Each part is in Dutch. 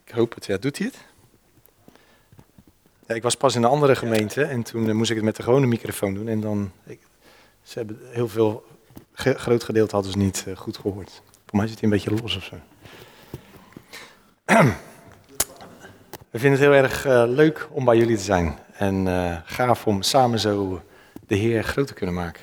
Ik hoop het. Ja, doet hij het? Ja, ik was pas in een andere gemeente en toen moest ik het met de gewone microfoon doen. En dan, ze hebben heel veel, groot gedeelte hadden ze niet goed gehoord. Voor mij zit hij een beetje los of zo. We vinden het heel erg leuk om bij jullie te zijn. En gaaf om samen zo de Heer groot te kunnen maken.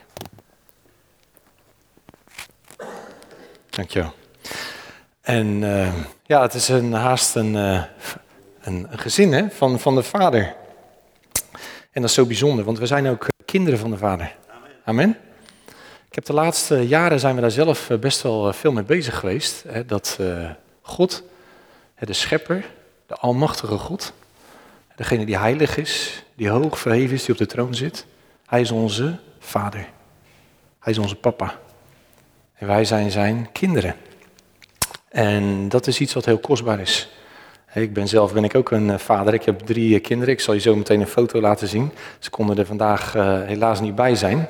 Dankjewel. En ja, het is haast een gezin hè, van de Vader. En dat is zo bijzonder, want we zijn ook kinderen van de Vader. Amen. Ik heb de laatste jaren zijn we daar zelf best wel veel mee bezig geweest. Hè, dat God, de schepper, de almachtige God, degene die heilig is, die hoog verheven is, die op de troon zit. Hij is onze Vader. Hij is onze papa. En wij zijn zijn kinderen. En dat is iets wat heel kostbaar is. Ik ben ook een vader. Ik heb 3 kinderen. Ik zal je zo meteen een foto laten zien. Ze konden er vandaag helaas niet bij zijn.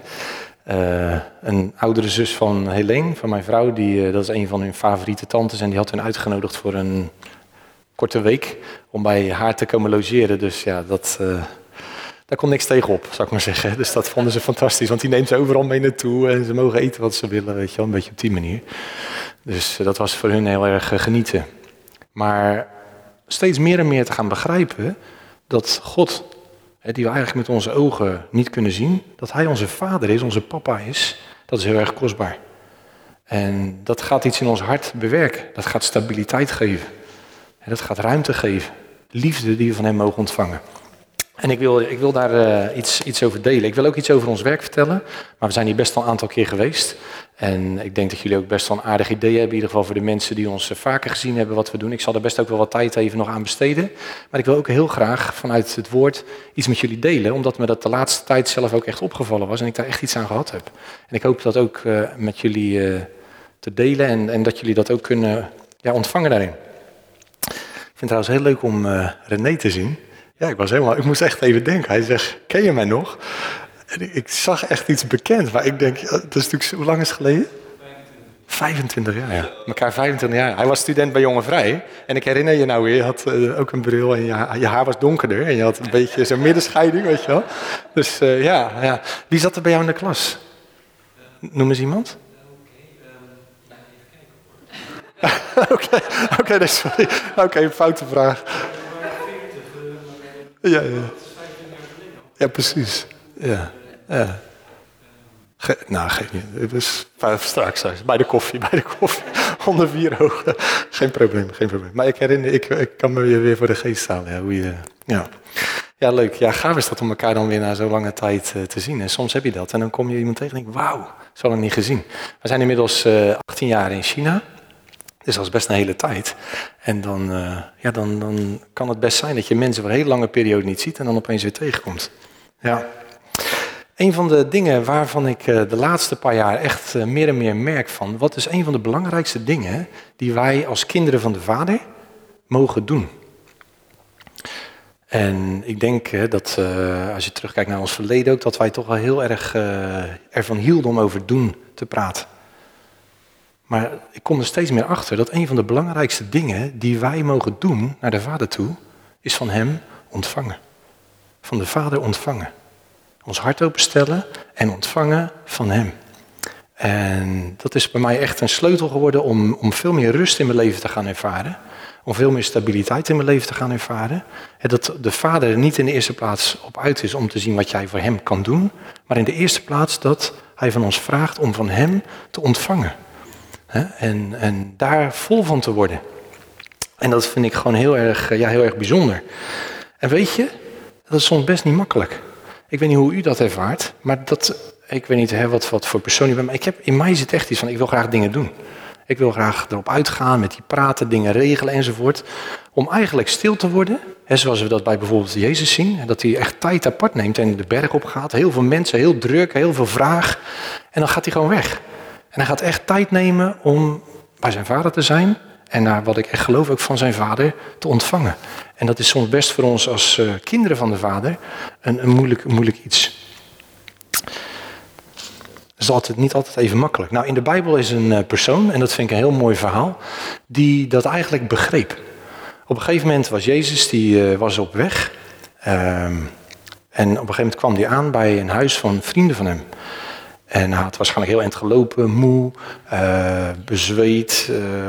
Een oudere zus van Helene, van mijn vrouw, dat is een van hun favoriete tantes. En die had hen uitgenodigd voor een korte week om bij haar te komen logeren. Dus ja, daar kon niks tegen op, zou ik maar zeggen. Dus dat vonden ze fantastisch, want die neemt ze overal mee naartoe. En ze mogen eten wat ze willen, weet je wel, een beetje op die manier. Dus dat was voor hun heel erg genieten. Maar steeds meer en meer te gaan begrijpen dat God, die we eigenlijk met onze ogen niet kunnen zien, dat Hij onze Vader is, onze papa is, dat is heel erg kostbaar. En dat gaat iets in ons hart bewerken. Dat gaat stabiliteit geven. En dat gaat ruimte geven. Liefde die we van Hem mogen ontvangen. En ik wil daar iets over delen. Ik wil ook iets over ons werk vertellen. Maar we zijn hier best wel een aantal keer geweest. En ik denk dat jullie ook best wel een aardig idee hebben. In ieder geval voor de mensen die ons vaker gezien hebben wat we doen. Ik zal er best ook wel wat tijd even nog aan besteden. Maar ik wil ook heel graag vanuit het woord iets met jullie delen. Omdat me dat de laatste tijd zelf ook echt opgevallen was. En ik daar echt iets aan gehad heb. En ik hoop dat ook met jullie te delen. En dat jullie dat ook kunnen ontvangen daarin. Ik vind het trouwens heel leuk om René te zien. Ja, ik moest echt even denken. Hij zegt, ken je mij nog? En ik zag echt iets bekend. Maar ik denk, dat is natuurlijk, hoe lang is het geleden? 25 jaar, ja. Elkaar 25 jaar. Hij was student bij Jonge Vrij. En ik herinner je nou weer, je had ook een bril en je haar was donkerder. En je had een beetje zo'n middenscheiding, weet je wel. Dus ja. Wie zat er bij jou in de klas? Noem eens iemand. Oké, nee, sorry. Oké, foute vraag. Ja, precies. Ja. Geen idee. Dus straks, bij de koffie. Onder 4 ogen. Geen probleem. Maar ik kan me weer voor de geest halen. Ja, leuk. Ja, gaaf is dat om elkaar dan weer na zo'n lange tijd te zien. En soms heb je dat. En dan kom je iemand tegen en denk wauw, zo lang niet gezien. We zijn inmiddels 18 jaar in China. Dus dat is best een hele tijd. En dan kan het best zijn dat je mensen voor een hele lange periode niet ziet en dan opeens weer tegenkomt. Ja. Een van de dingen waarvan ik de laatste paar jaar echt meer en meer merk van, wat is een van de belangrijkste dingen die wij als kinderen van de Vader mogen doen? En ik denk dat als je terugkijkt naar ons verleden ook, dat wij toch wel heel erg ervan hielden om over doen te praten. Maar ik kom er steeds meer achter dat een van de belangrijkste dingen die wij mogen doen naar de Vader toe, is van Hem ontvangen. Van de Vader ontvangen. Ons hart openstellen en ontvangen van Hem. En dat is bij mij echt een sleutel geworden om veel meer rust in mijn leven te gaan ervaren. Om veel meer stabiliteit in mijn leven te gaan ervaren. En dat de Vader er niet in de eerste plaats op uit is om te zien wat jij voor Hem kan doen. Maar in de eerste plaats dat Hij van ons vraagt om van Hem te ontvangen. En daar vol van te worden. En dat vind ik gewoon heel erg bijzonder. En weet je, dat is soms best niet makkelijk. Ik weet niet hoe u dat ervaart, maar ik weet niet wat voor persoon u bent. Maar in mij zit echt iets van, ik wil graag dingen doen. Ik wil graag erop uitgaan, met die praten, dingen regelen enzovoort. Om eigenlijk stil te worden. Zoals we dat bij bijvoorbeeld Jezus zien. Dat hij echt tijd apart neemt en de berg op gaat. Heel veel mensen, heel druk, heel veel vraag. En dan gaat hij gewoon weg. En hij gaat echt tijd nemen om bij zijn vader te zijn. En naar wat ik echt geloof ook van zijn vader te ontvangen. En dat is soms best voor ons als kinderen van de Vader een moeilijk iets. Dat is niet altijd even makkelijk. Nou, in de Bijbel is een persoon, en dat vind ik een heel mooi verhaal, die dat eigenlijk begreep. Op een gegeven moment was Jezus, die was op weg. En op een gegeven moment kwam hij aan bij een huis van vrienden van hem. En hij had waarschijnlijk heel eind gelopen, moe, bezweet,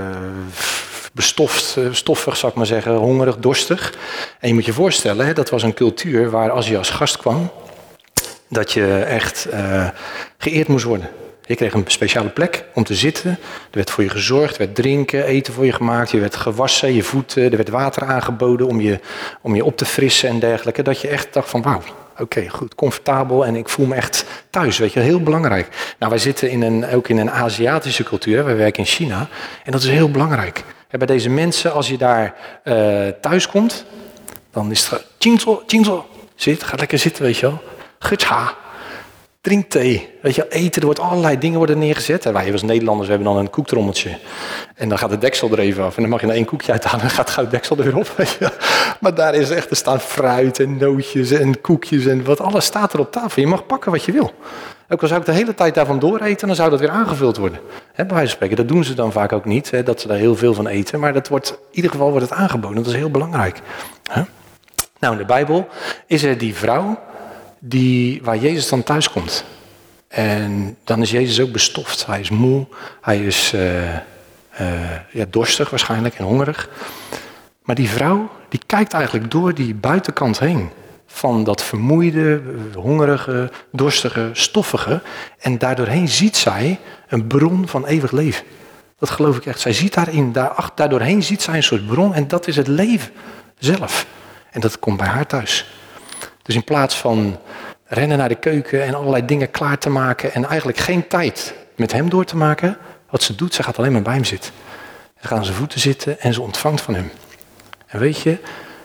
stoffig zou ik maar zeggen, hongerig, dorstig. En je moet je voorstellen, hè, dat was een cultuur waar als je als gast kwam, dat je echt geëerd moest worden. Je kreeg een speciale plek om te zitten. Er werd voor je gezorgd, er werd drinken, eten voor je gemaakt. Je werd gewassen, je voeten, er werd water aangeboden om je op te frissen en dergelijke. Dat je echt dacht van wauw, oké, goed, comfortabel en ik voel me echt thuis. Weet je, heel belangrijk. Nou, wij zitten ook in een Aziatische cultuur. Hè. Wij werken in China en dat is heel belangrijk. En bij deze mensen, als je daar thuis komt, dan is het Jingzo, ga lekker zitten, weet je wel. Gutsha. Drink thee, weet je, eten, er wordt allerlei dingen worden neergezet. En wij als Nederlanders hebben dan een koektrommeltje. En dan gaat de deksel er even af. En dan mag je er 1 koekje uithalen en gaat de deksel er weer op. Weet je. Maar daar is echt, er staan fruit en nootjes en koekjes en wat alles staat er op tafel. Je mag pakken wat je wil. Ook al zou ik de hele tijd daarvan dooreten, dan zou dat weer aangevuld worden. Bij wijze van spreken, dat doen ze dan vaak ook niet, dat ze daar heel veel van eten. Maar in ieder geval wordt het aangeboden, dat is heel belangrijk. Nou, in de Bijbel is er die vrouw waar Jezus dan thuis komt. En dan is Jezus ook bestoft. Hij is moe, hij is dorstig waarschijnlijk en hongerig. Maar die vrouw, die kijkt eigenlijk door die buitenkant heen. Van dat vermoeide, hongerige, dorstige, stoffige. En daardoorheen ziet zij een bron van eeuwig leven. Dat geloof ik echt. Zij ziet daardoorheen ziet zij een soort bron en dat is het leven zelf. En dat komt bij haar thuis. Dus in plaats van rennen naar de keuken en allerlei dingen klaar te maken en eigenlijk geen tijd met hem door te maken, wat ze doet, ze gaat alleen maar bij hem zitten. Ze gaat aan zijn voeten zitten en ze ontvangt van hem. En weet je,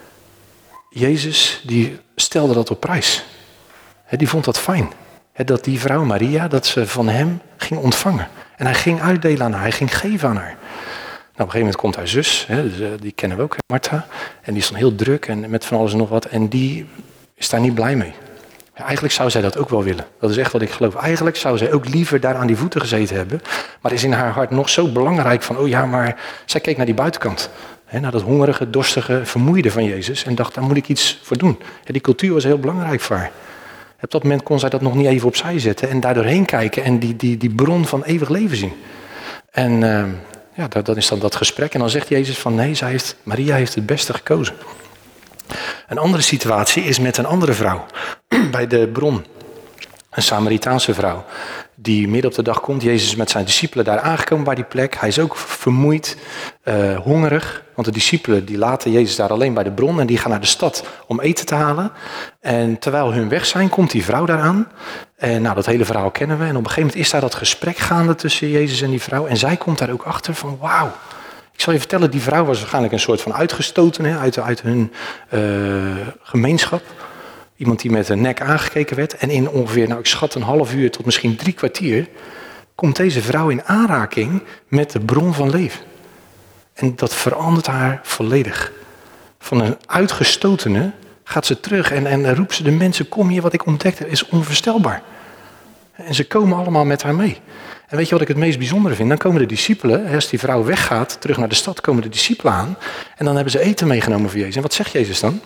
Jezus die stelde dat op prijs. Die vond dat fijn. Dat die vrouw Maria, dat ze van hem ging ontvangen. En hij ging uitdelen aan haar, hij ging geven aan haar. Nou, op een gegeven moment komt haar zus, die kennen we ook, Martha. En die is dan heel druk en met van alles en nog wat. En die is daar niet blij mee. Ja, eigenlijk zou zij dat ook wel willen. Dat is echt wat ik geloof. Eigenlijk zou zij ook liever daar aan die voeten gezeten hebben. Maar is in haar hart nog zo belangrijk van, oh ja, maar zij keek naar die buitenkant. Naar dat hongerige, dorstige, vermoeide van Jezus. En dacht, daar moet ik iets voor doen. Ja, die cultuur was heel belangrijk voor haar. Op dat moment kon zij dat nog niet even opzij zetten. En daardoor heen kijken en die bron van eeuwig leven zien. En dat is dan dat gesprek. En dan zegt Jezus van, nee, Maria heeft het beste gekozen. Een andere situatie is met een andere vrouw. Bij de bron. Een Samaritaanse vrouw. Die midden op de dag komt. Jezus is met zijn discipelen daar aangekomen bij die plek. Hij is ook vermoeid, hongerig. Want de discipelen die laten Jezus daar alleen bij de bron. En die gaan naar de stad om eten te halen. En terwijl hun weg zijn, komt die vrouw daaraan. En dat hele verhaal kennen we. En op een gegeven moment is daar dat gesprek gaande tussen Jezus en die vrouw. En zij komt daar ook achter van wauw. Ik zal je vertellen, die vrouw was waarschijnlijk een soort van uitgestoten uit hun gemeenschap. Iemand die met een nek aangekeken werd. En in ongeveer, ik schat een half uur tot misschien 3 kwartier... komt deze vrouw in aanraking met de bron van leven. En dat verandert haar volledig. Van een uitgestotene gaat ze terug en roept ze de mensen... kom hier, wat ik ontdekt heb, is onvoorstelbaar. En ze komen allemaal met haar mee. En weet je wat ik het meest bijzondere vind? Dan komen de discipelen, als die vrouw weggaat, terug naar de stad, komen de discipelen aan. En dan hebben ze eten meegenomen voor Jezus. En wat zegt Jezus dan?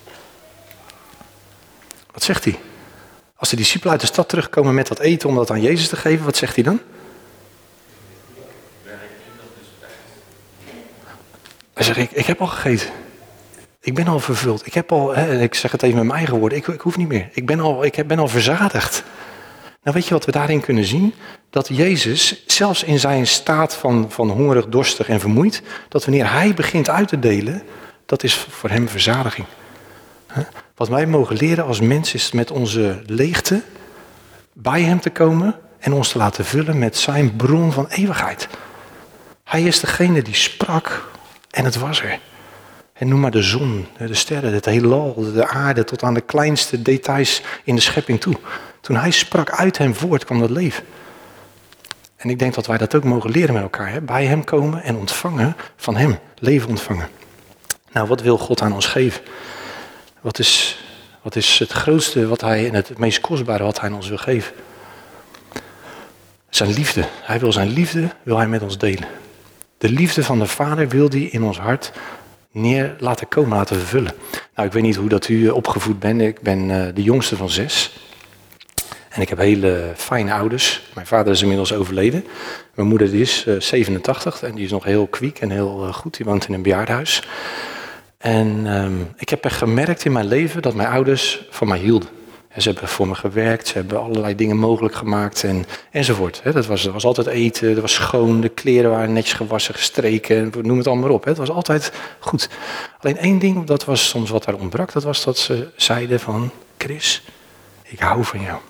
Wat zegt hij? Als de discipelen uit de stad terugkomen met dat eten om dat aan Jezus te geven, wat zegt hij dan? Hij zegt, ik heb al gegeten. Ik ben al vervuld. Ik zeg het even met mijn eigen woorden, ik hoef niet meer. Ik ben al verzadigd. Nou, weet je wat we daarin kunnen zien? Dat Jezus, zelfs in zijn staat van hongerig, dorstig en vermoeid, dat wanneer hij begint uit te delen, dat is voor hem verzadiging. Wat wij mogen leren als mens is met onze leegte bij hem te komen en ons te laten vullen met zijn bron van eeuwigheid. Hij is degene die sprak en het was er. En noem maar de zon, de sterren, het heelal, de aarde, tot aan de kleinste details in de schepping toe. Toen hij sprak, uit hem voort kwam dat leven. En ik denk dat wij dat ook mogen leren met elkaar. Bij hem komen en ontvangen van hem, leven ontvangen. Nou, wat wil God aan ons geven? Wat is het grootste en het meest kostbare wat hij ons wil geven? Zijn liefde. Hij wil zijn liefde met ons delen. De liefde van de Vader wil hij in ons hart neer laten komen, laten vervullen. Nou, ik weet niet hoe dat u opgevoed bent. Ik ben de jongste van 6. En ik heb hele fijne ouders. Mijn vader is inmiddels overleden. Mijn moeder die is 87 en die is nog heel kwiek en heel goed. Die woont in een bejaardenhuis. En ik heb echt gemerkt in mijn leven dat mijn ouders van mij hielden. En ze hebben voor me gewerkt, ze hebben allerlei dingen mogelijk gemaakt enzovoort. Dat was altijd eten, dat was schoon, de kleren waren netjes gewassen, gestreken, noem het allemaal op. Het was altijd goed. Alleen één ding, dat was soms wat daar ontbrak, dat was dat ze zeiden van, Chris, ik hou van jou.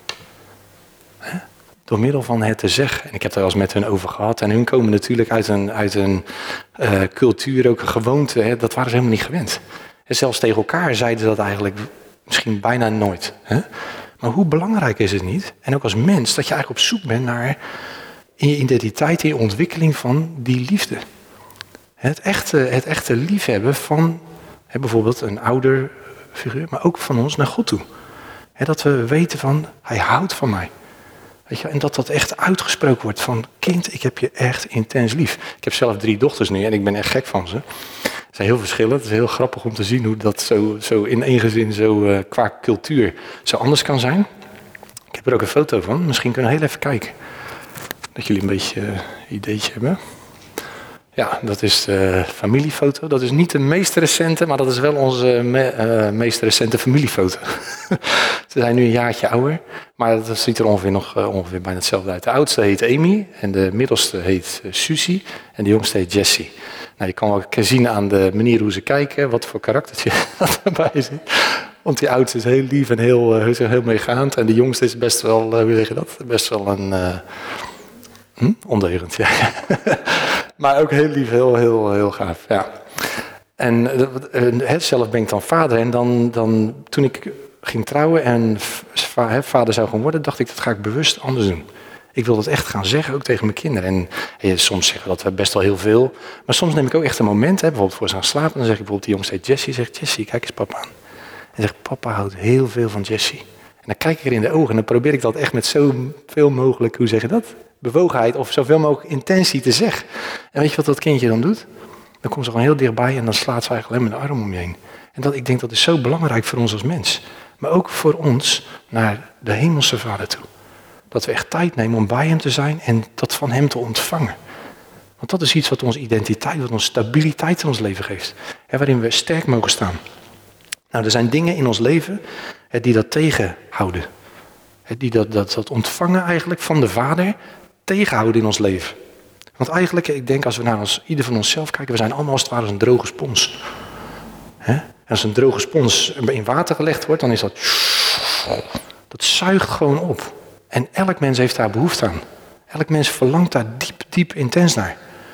Door middel van het te zeggen. En ik heb daar wel eens met hun over gehad. En hun komen natuurlijk uit een cultuur, ook een gewoonte. Dat waren ze helemaal niet gewend. En zelfs tegen elkaar zeiden ze dat eigenlijk misschien bijna nooit. Maar hoe belangrijk is het niet? En ook als mens, dat je eigenlijk op zoek bent naar in je identiteit, in je ontwikkeling van die liefde. Het echte liefhebben van bijvoorbeeld een ouderfiguur, maar ook van ons naar God toe. Dat we weten van, hij houdt van mij. Weet je, en dat echt uitgesproken wordt van, kind, ik heb je echt intens lief. Ik heb zelf 3 dochters nu en ik ben echt gek van ze. Ze zijn heel verschillend. Het is heel grappig om te zien hoe dat zo in één gezin zo qua cultuur zo anders kan zijn. Ik heb er ook een foto van. Misschien kunnen we heel even kijken. Dat jullie een beetje een ideetje hebben. Ja, dat is de familiefoto. Dat is niet de meest recente, maar dat is wel onze meest recente familiefoto. Ze zijn nu een jaartje ouder, maar dat ziet er ongeveer bijna hetzelfde uit. De oudste heet Amy en de middelste heet Susie en de jongste heet Jessie. Nou, je kan wel zien aan de manier hoe ze kijken, wat voor karaktertje dat erbij zit. Want die oudste is heel lief en heel meegaand en de jongste is best wel, hoe zeg je dat? Best wel een ondeugend, ja. Maar ook heel lief, heel gaaf, ja. En zelf ben ik dan vader en dan toen ik ging trouwen en vader zou gaan worden, dacht ik, dat ga ik bewust anders doen. Ik wil dat echt gaan zeggen, ook tegen mijn kinderen. En soms zeggen we dat best wel heel veel. Maar soms neem ik ook echt een moment, bijvoorbeeld voor ze gaan slapen. Dan zeg ik bijvoorbeeld, die jongste heet Jessie. Zegt Jessie, kijk eens papa aan. En zegt, papa houdt heel veel van Jessie. En dan kijk ik er in de ogen en dan probeer ik dat echt met zoveel mogelijk, hoe zeg je dat? Bewogenheid of zoveel mogelijk intentie te zeggen. En weet je wat dat kindje dan doet? Dan komt ze gewoon heel dichtbij en dan slaat ze eigenlijk alleen maar de arm om je heen. En ik denk dat is zo belangrijk voor ons als mens. Maar ook voor ons naar de hemelse Vader toe. Dat we echt tijd nemen om bij hem te zijn en dat van hem te ontvangen. Want dat is iets wat onze identiteit, wat ons stabiliteit in ons leven geeft. Waarin we sterk mogen staan. Nou, er zijn dingen in ons leven die dat tegenhouden. Die dat ontvangen eigenlijk van de Vader tegenhouden in ons leven. Want eigenlijk, ik denk als we naar ieder van onszelf kijken, we zijn allemaal als het ware als een droge spons. En als een droge spons in water gelegd wordt, dan is dat zuigt gewoon op. En elk mens heeft daar behoefte aan. Elk mens verlangt daar diep intens naar.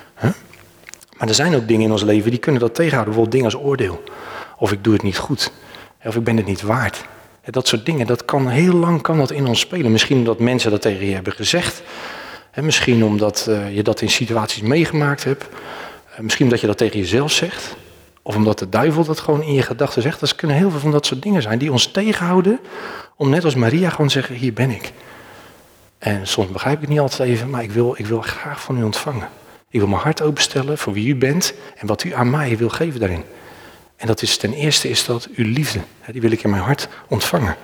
Maar er zijn ook dingen in ons leven die kunnen dat tegenhouden. Bijvoorbeeld dingen als oordeel. Of ik doe het niet goed. Of ik ben het niet waard. Dat soort dingen, dat kan heel lang in ons spelen. Misschien omdat mensen dat tegen je hebben gezegd. Misschien omdat je dat in situaties meegemaakt hebt. Misschien omdat je dat tegen jezelf zegt. Of omdat de duivel dat gewoon in je gedachten zegt. Dat kunnen heel veel van dat soort dingen zijn die ons tegenhouden. Om net als Maria gewoon te zeggen, hier ben ik. En soms begrijp ik het niet altijd even, maar ik wil graag van u ontvangen. Ik wil mijn hart openstellen voor wie u bent en wat u aan mij wil geven daarin. En dat is ten eerste is dat uw liefde. Die wil ik in mijn hart ontvangen.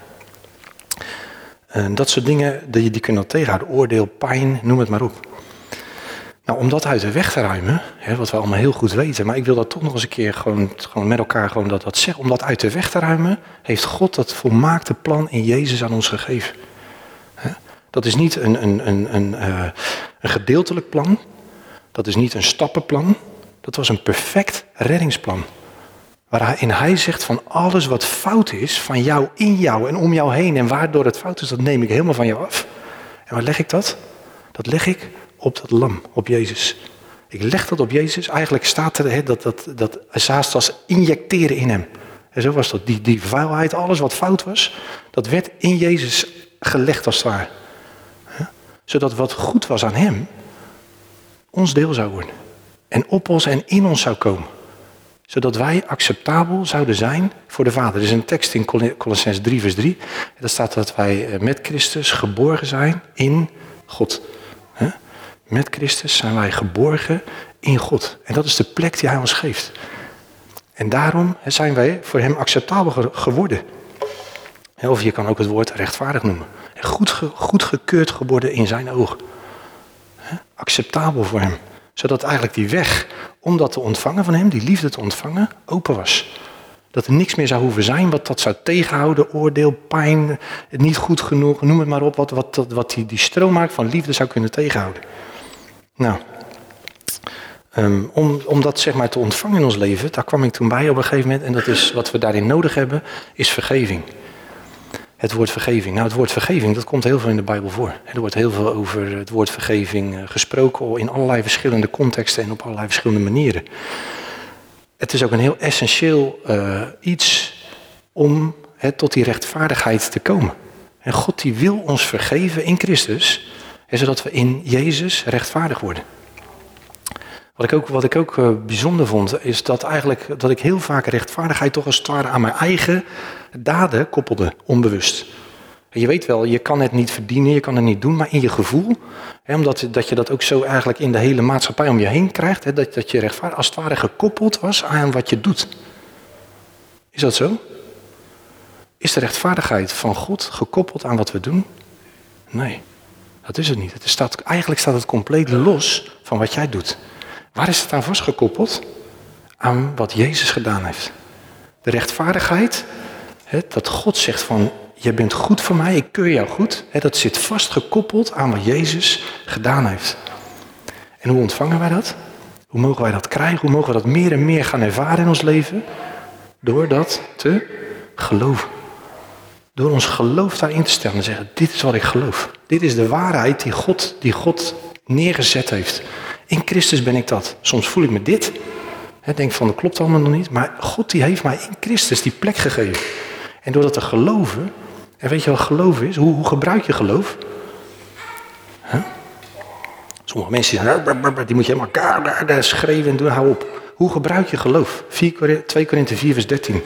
En dat soort dingen, die kunnen dat tegenhouden. Oordeel, pijn, noem het maar op. Nou, om dat uit de weg te ruimen, wat we allemaal heel goed weten, maar ik wil dat toch nog eens een keer gewoon met elkaar dat zeggen. Om dat uit de weg te ruimen, heeft God dat volmaakte plan in Jezus aan ons gegeven. Dat is niet een gedeeltelijk plan. Dat is niet een stappenplan. Dat was een perfect reddingsplan. Waarin hij zegt van alles wat fout is van jou, in jou en om jou heen. En waardoor het fout is, dat neem ik helemaal van jou af. En waar leg ik dat? Dat leg ik op dat lam, op Jezus. Ik leg dat op Jezus. Eigenlijk staat er dat haast als injecteren in hem. En zo was dat. Die vuilheid, alles wat fout was, dat werd in Jezus gelegd als het ware. Zodat wat goed was aan hem, ons deel zou worden. En op ons en in ons zou komen. Zodat wij acceptabel zouden zijn voor de Vader. Er is een tekst in Colossenzen 3 vers 3. Daar staat dat wij met Christus geborgen zijn in God. Met Christus zijn wij geborgen in God. En dat is de plek die hij ons geeft. En daarom zijn wij voor hem acceptabel geworden. Of je kan ook het woord rechtvaardig noemen. Goed gekeurd geworden in zijn ogen. Acceptabel voor hem. Zodat eigenlijk die weg om dat te ontvangen van hem, die liefde te ontvangen, open was. Dat er niks meer zou hoeven zijn wat dat zou tegenhouden, oordeel, pijn, niet goed genoeg, noem het maar op, wat die stroommaak van liefde zou kunnen tegenhouden. Nou, om dat zeg maar te ontvangen in ons leven, daar kwam ik toen bij op een gegeven moment, en dat is wat we daarin nodig hebben, is vergeving. Het woord vergeving. Nou, het woord vergeving, dat komt heel veel in de Bijbel voor. Er wordt heel veel over het woord vergeving gesproken in allerlei verschillende contexten en op allerlei verschillende manieren. Het is ook een heel essentieel iets om tot die rechtvaardigheid te komen. En God die wil ons vergeven in Christus, zodat we in Jezus rechtvaardig worden. Wat ik ook bijzonder vond, is dat ik heel vaak rechtvaardigheid toch als het ware aan mijn eigen daden koppelde, onbewust. Je weet wel, je kan het niet verdienen, je kan het niet doen, maar in je gevoel, omdat dat je dat ook zo eigenlijk in de hele maatschappij om je heen krijgt, dat je rechtvaardig als het ware gekoppeld was aan wat je doet. Is dat zo? Is de rechtvaardigheid van God gekoppeld aan wat we doen? Nee, dat is het niet. Eigenlijk staat het compleet los van wat jij doet. Waar is het aan vastgekoppeld? Aan wat Jezus gedaan heeft. De rechtvaardigheid, dat God zegt van, je bent goed voor mij, ik keur jou goed. Dat zit vastgekoppeld aan wat Jezus gedaan heeft. En hoe ontvangen wij dat? Hoe mogen wij dat krijgen? Hoe mogen we dat meer en meer gaan ervaren in ons leven? Door dat te geloven. Door ons geloof daarin te stellen en zeggen, dit is wat ik geloof. Dit is de waarheid die God neergezet heeft. In Christus ben ik dat. Soms voel ik me dit. Denk van, dat klopt allemaal nog niet. Maar God die heeft mij in Christus die plek gegeven. En door dat te geloven. En weet je wat geloof is? Hoe gebruik je geloof? Sommige mensen zeggen, die moet je helemaal schreeuwen en doen. Hou op. Hoe gebruik je geloof? 2 Korinthe 4 vers 13.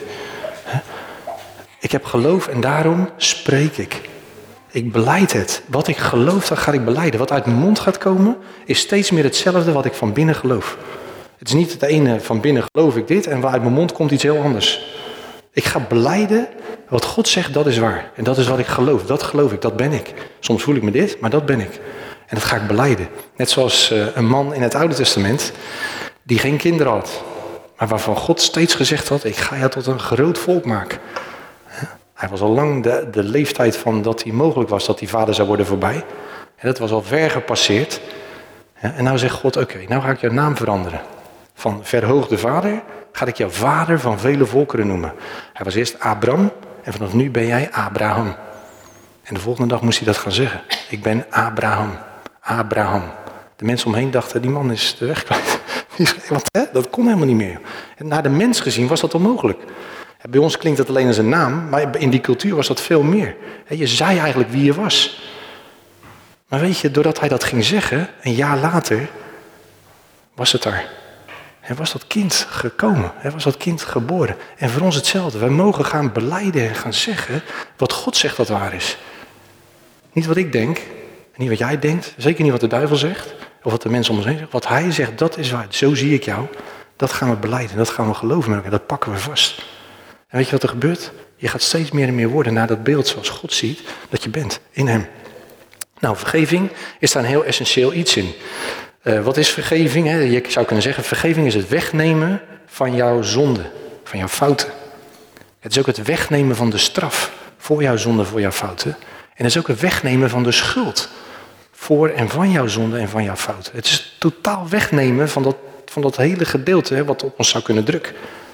Ik heb geloof en daarom spreek ik. Ik belijd het. Wat ik geloof, dat ga ik belijden. Wat uit mijn mond gaat komen, is steeds meer hetzelfde wat ik van binnen geloof. Het is niet het ene van binnen geloof ik dit en uit mijn mond komt iets heel anders. Ik ga belijden, wat God zegt, dat is waar. En dat is wat ik geloof. Dat geloof ik, dat ben ik. Soms voel ik me dit, maar dat ben ik. En dat ga ik belijden. Net zoals een man in het Oude Testament, die geen kinderen had. Maar waarvan God steeds gezegd had, ik ga jou tot een groot volk maken. Hij was al lang de leeftijd van dat hij mogelijk was dat hij vader zou worden voorbij. En dat was al ver gepasseerd. En nou zegt God, oké, nou ga ik jouw naam veranderen. Van verhoogde vader ga ik jou vader van vele volkeren noemen. Hij was eerst Abram en vanaf nu ben jij Abraham. En de volgende dag moest hij dat gaan zeggen. Ik ben Abraham. Abraham. De mensen omheen dachten, die man is de weg kwijt. Dat kon helemaal niet meer. En naar de mens gezien was dat onmogelijk. Bij ons klinkt dat alleen als een naam, maar in die cultuur was dat veel meer. Je zei eigenlijk wie je was. Maar weet je, doordat hij dat ging zeggen, een jaar later, was het daar. En was dat kind gekomen, was dat kind geboren. En voor ons hetzelfde. Wij mogen gaan belijden en gaan zeggen wat God zegt dat waar is. Niet wat ik denk, niet wat jij denkt, zeker niet wat de duivel zegt, of wat de mensen om ons heen zeggen. Wat hij zegt, dat is waar. Zo zie ik jou. Dat gaan we belijden, dat gaan we geloven met elkaar, dat pakken we vast. En weet je wat er gebeurt? Je gaat steeds meer en meer worden naar dat beeld zoals God ziet dat je bent, in hem. Nou, vergeving is daar een heel essentieel iets in. Wat is vergeving? Je zou kunnen zeggen, vergeving is het wegnemen van jouw zonde, van jouw fouten. Het is ook het wegnemen van de straf voor jouw zonde, voor jouw fouten. En het is ook het wegnemen van de schuld voor en van jouw zonde en van jouw fouten. Het is het totaal wegnemen van dat hele gedeelte wat op ons zou kunnen drukken.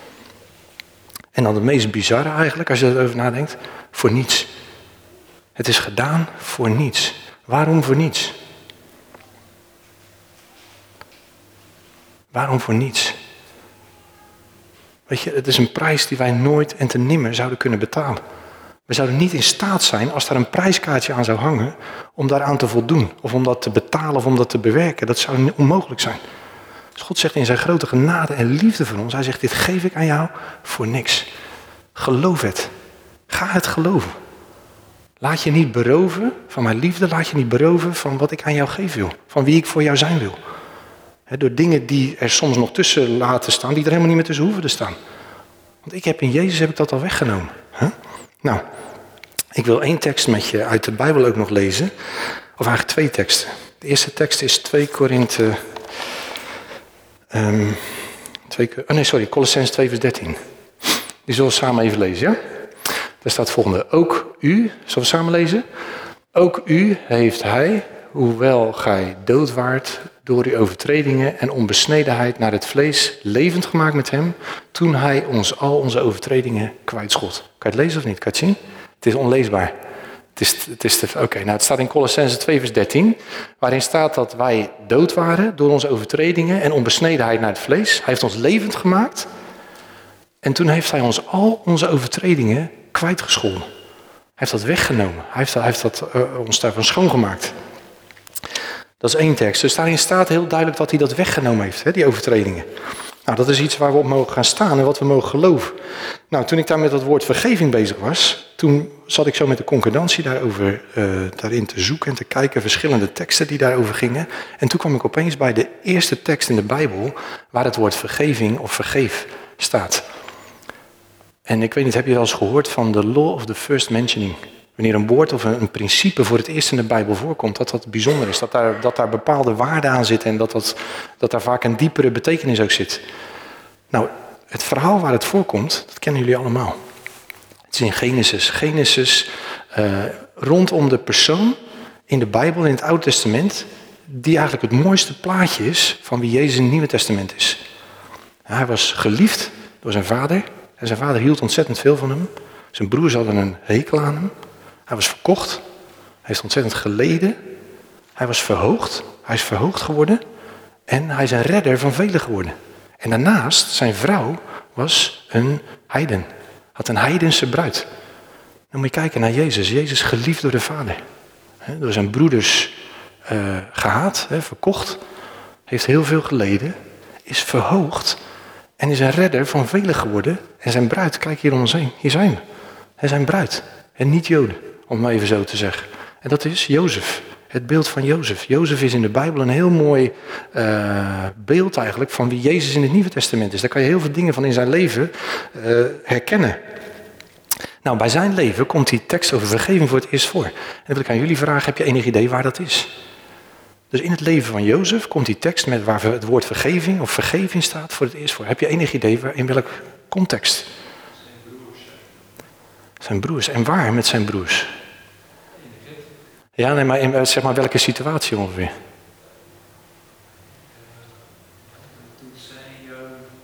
En dan het meest bizarre eigenlijk, als je erover nadenkt, voor niets. Het is gedaan voor niets. Waarom voor niets? Waarom voor niets? Weet je, het is een prijs die wij nooit en te nimmer zouden kunnen betalen. We zouden niet in staat zijn, als daar een prijskaartje aan zou hangen, om daaraan te voldoen. Of om dat te betalen of om dat te bewerken. Dat zou onmogelijk zijn. Dus God zegt in zijn grote genade en liefde voor ons, hij zegt, dit geef ik aan jou voor niks. Geloof het. Ga het geloven. Laat je niet beroven van mijn liefde, laat je niet beroven van wat ik aan jou geven wil. Van wie ik voor jou zijn wil. Door dingen die er soms nog tussen laten staan, die er helemaal niet meer tussen hoeven te staan. Want in Jezus heb ik dat al weggenomen. Huh? Nou, ik wil 1 tekst met je uit de Bijbel ook nog lezen. Of eigenlijk 2 teksten. De eerste tekst is 2 Korinthe... Colossenzen 2 vers 13. Die zullen we samen even lezen, ja? Daar staat het volgende. Ook u, zullen we samen lezen? Ook u heeft hij, hoewel gij dood waart door uw overtredingen en onbesnedenheid naar het vlees, levend gemaakt met hem, toen hij ons al onze overtredingen kwijtschot. Kan je het lezen of niet? Kan je het zien? Het is onleesbaar. Het staat in Colossenzen 2 vers 13, waarin staat dat wij dood waren door onze overtredingen en onbesnedenheid naar het vlees. Hij heeft ons levend gemaakt en toen heeft hij ons al onze overtredingen kwijtgescholden. Hij heeft dat weggenomen. Hij heeft ons daarvan schoongemaakt. Dat is 1 tekst. Dus daarin staat heel duidelijk dat hij dat weggenomen heeft, hè, die overtredingen. Nou, dat is iets waar we op mogen gaan staan en wat we mogen geloven. Nou, toen ik daar met dat woord vergeving bezig was, toen zat ik zo met de concordantie daarin te zoeken en te kijken, verschillende teksten die daarover gingen. En toen kwam ik opeens bij de eerste tekst in de Bijbel waar het woord vergeving of vergeef staat. En ik weet niet, heb je wel eens gehoord van de law of the first mentioning? Wanneer een woord of een principe voor het eerst in de Bijbel voorkomt, dat bijzonder is. Dat daar bepaalde waarden aan zitten en dat daar vaak een diepere betekenis ook zit. Nou, het verhaal waar het voorkomt, dat kennen jullie allemaal. Het is in Genesis. Genesis rondom de persoon in de Bijbel, in het Oude Testament, die eigenlijk het mooiste plaatje is van wie Jezus in het Nieuwe Testament is. Hij was geliefd door zijn vader en zijn vader hield ontzettend veel van hem. Zijn broers hadden een hekel aan hem. Hij was verkocht. Hij heeft ontzettend geleden. Hij was verhoogd. Hij is verhoogd geworden. En hij is een redder van velen geworden. En daarnaast, zijn vrouw was een heiden. Had een heidense bruid. Dan moet je kijken naar Jezus. Jezus geliefd door de Vader. Door zijn broeders gehaat, verkocht. Heeft heel veel geleden. Is verhoogd. En is een redder van velen geworden. En zijn bruid, kijk hier om ons heen. Hier zijn we. Hij zijn bruid. En niet Joden, om het maar even zo te zeggen. En dat is Jozef. Het beeld van Jozef. Jozef is in de Bijbel een heel mooi beeld eigenlijk van wie Jezus in het Nieuwe Testament is. Daar kan je heel veel dingen van in zijn leven herkennen. Nou, bij zijn leven komt die tekst over vergeving voor het eerst voor. En dan wil ik aan jullie vragen, heb je enig idee waar dat is? Dus in het leven van Jozef komt die tekst met waar het woord vergeving of vergeving staat voor het eerst voor. Heb je enig idee in welk context? Zijn broers. En waar met zijn broers? Ja, nee, maar in zeg maar welke situatie ongeveer? Toen zij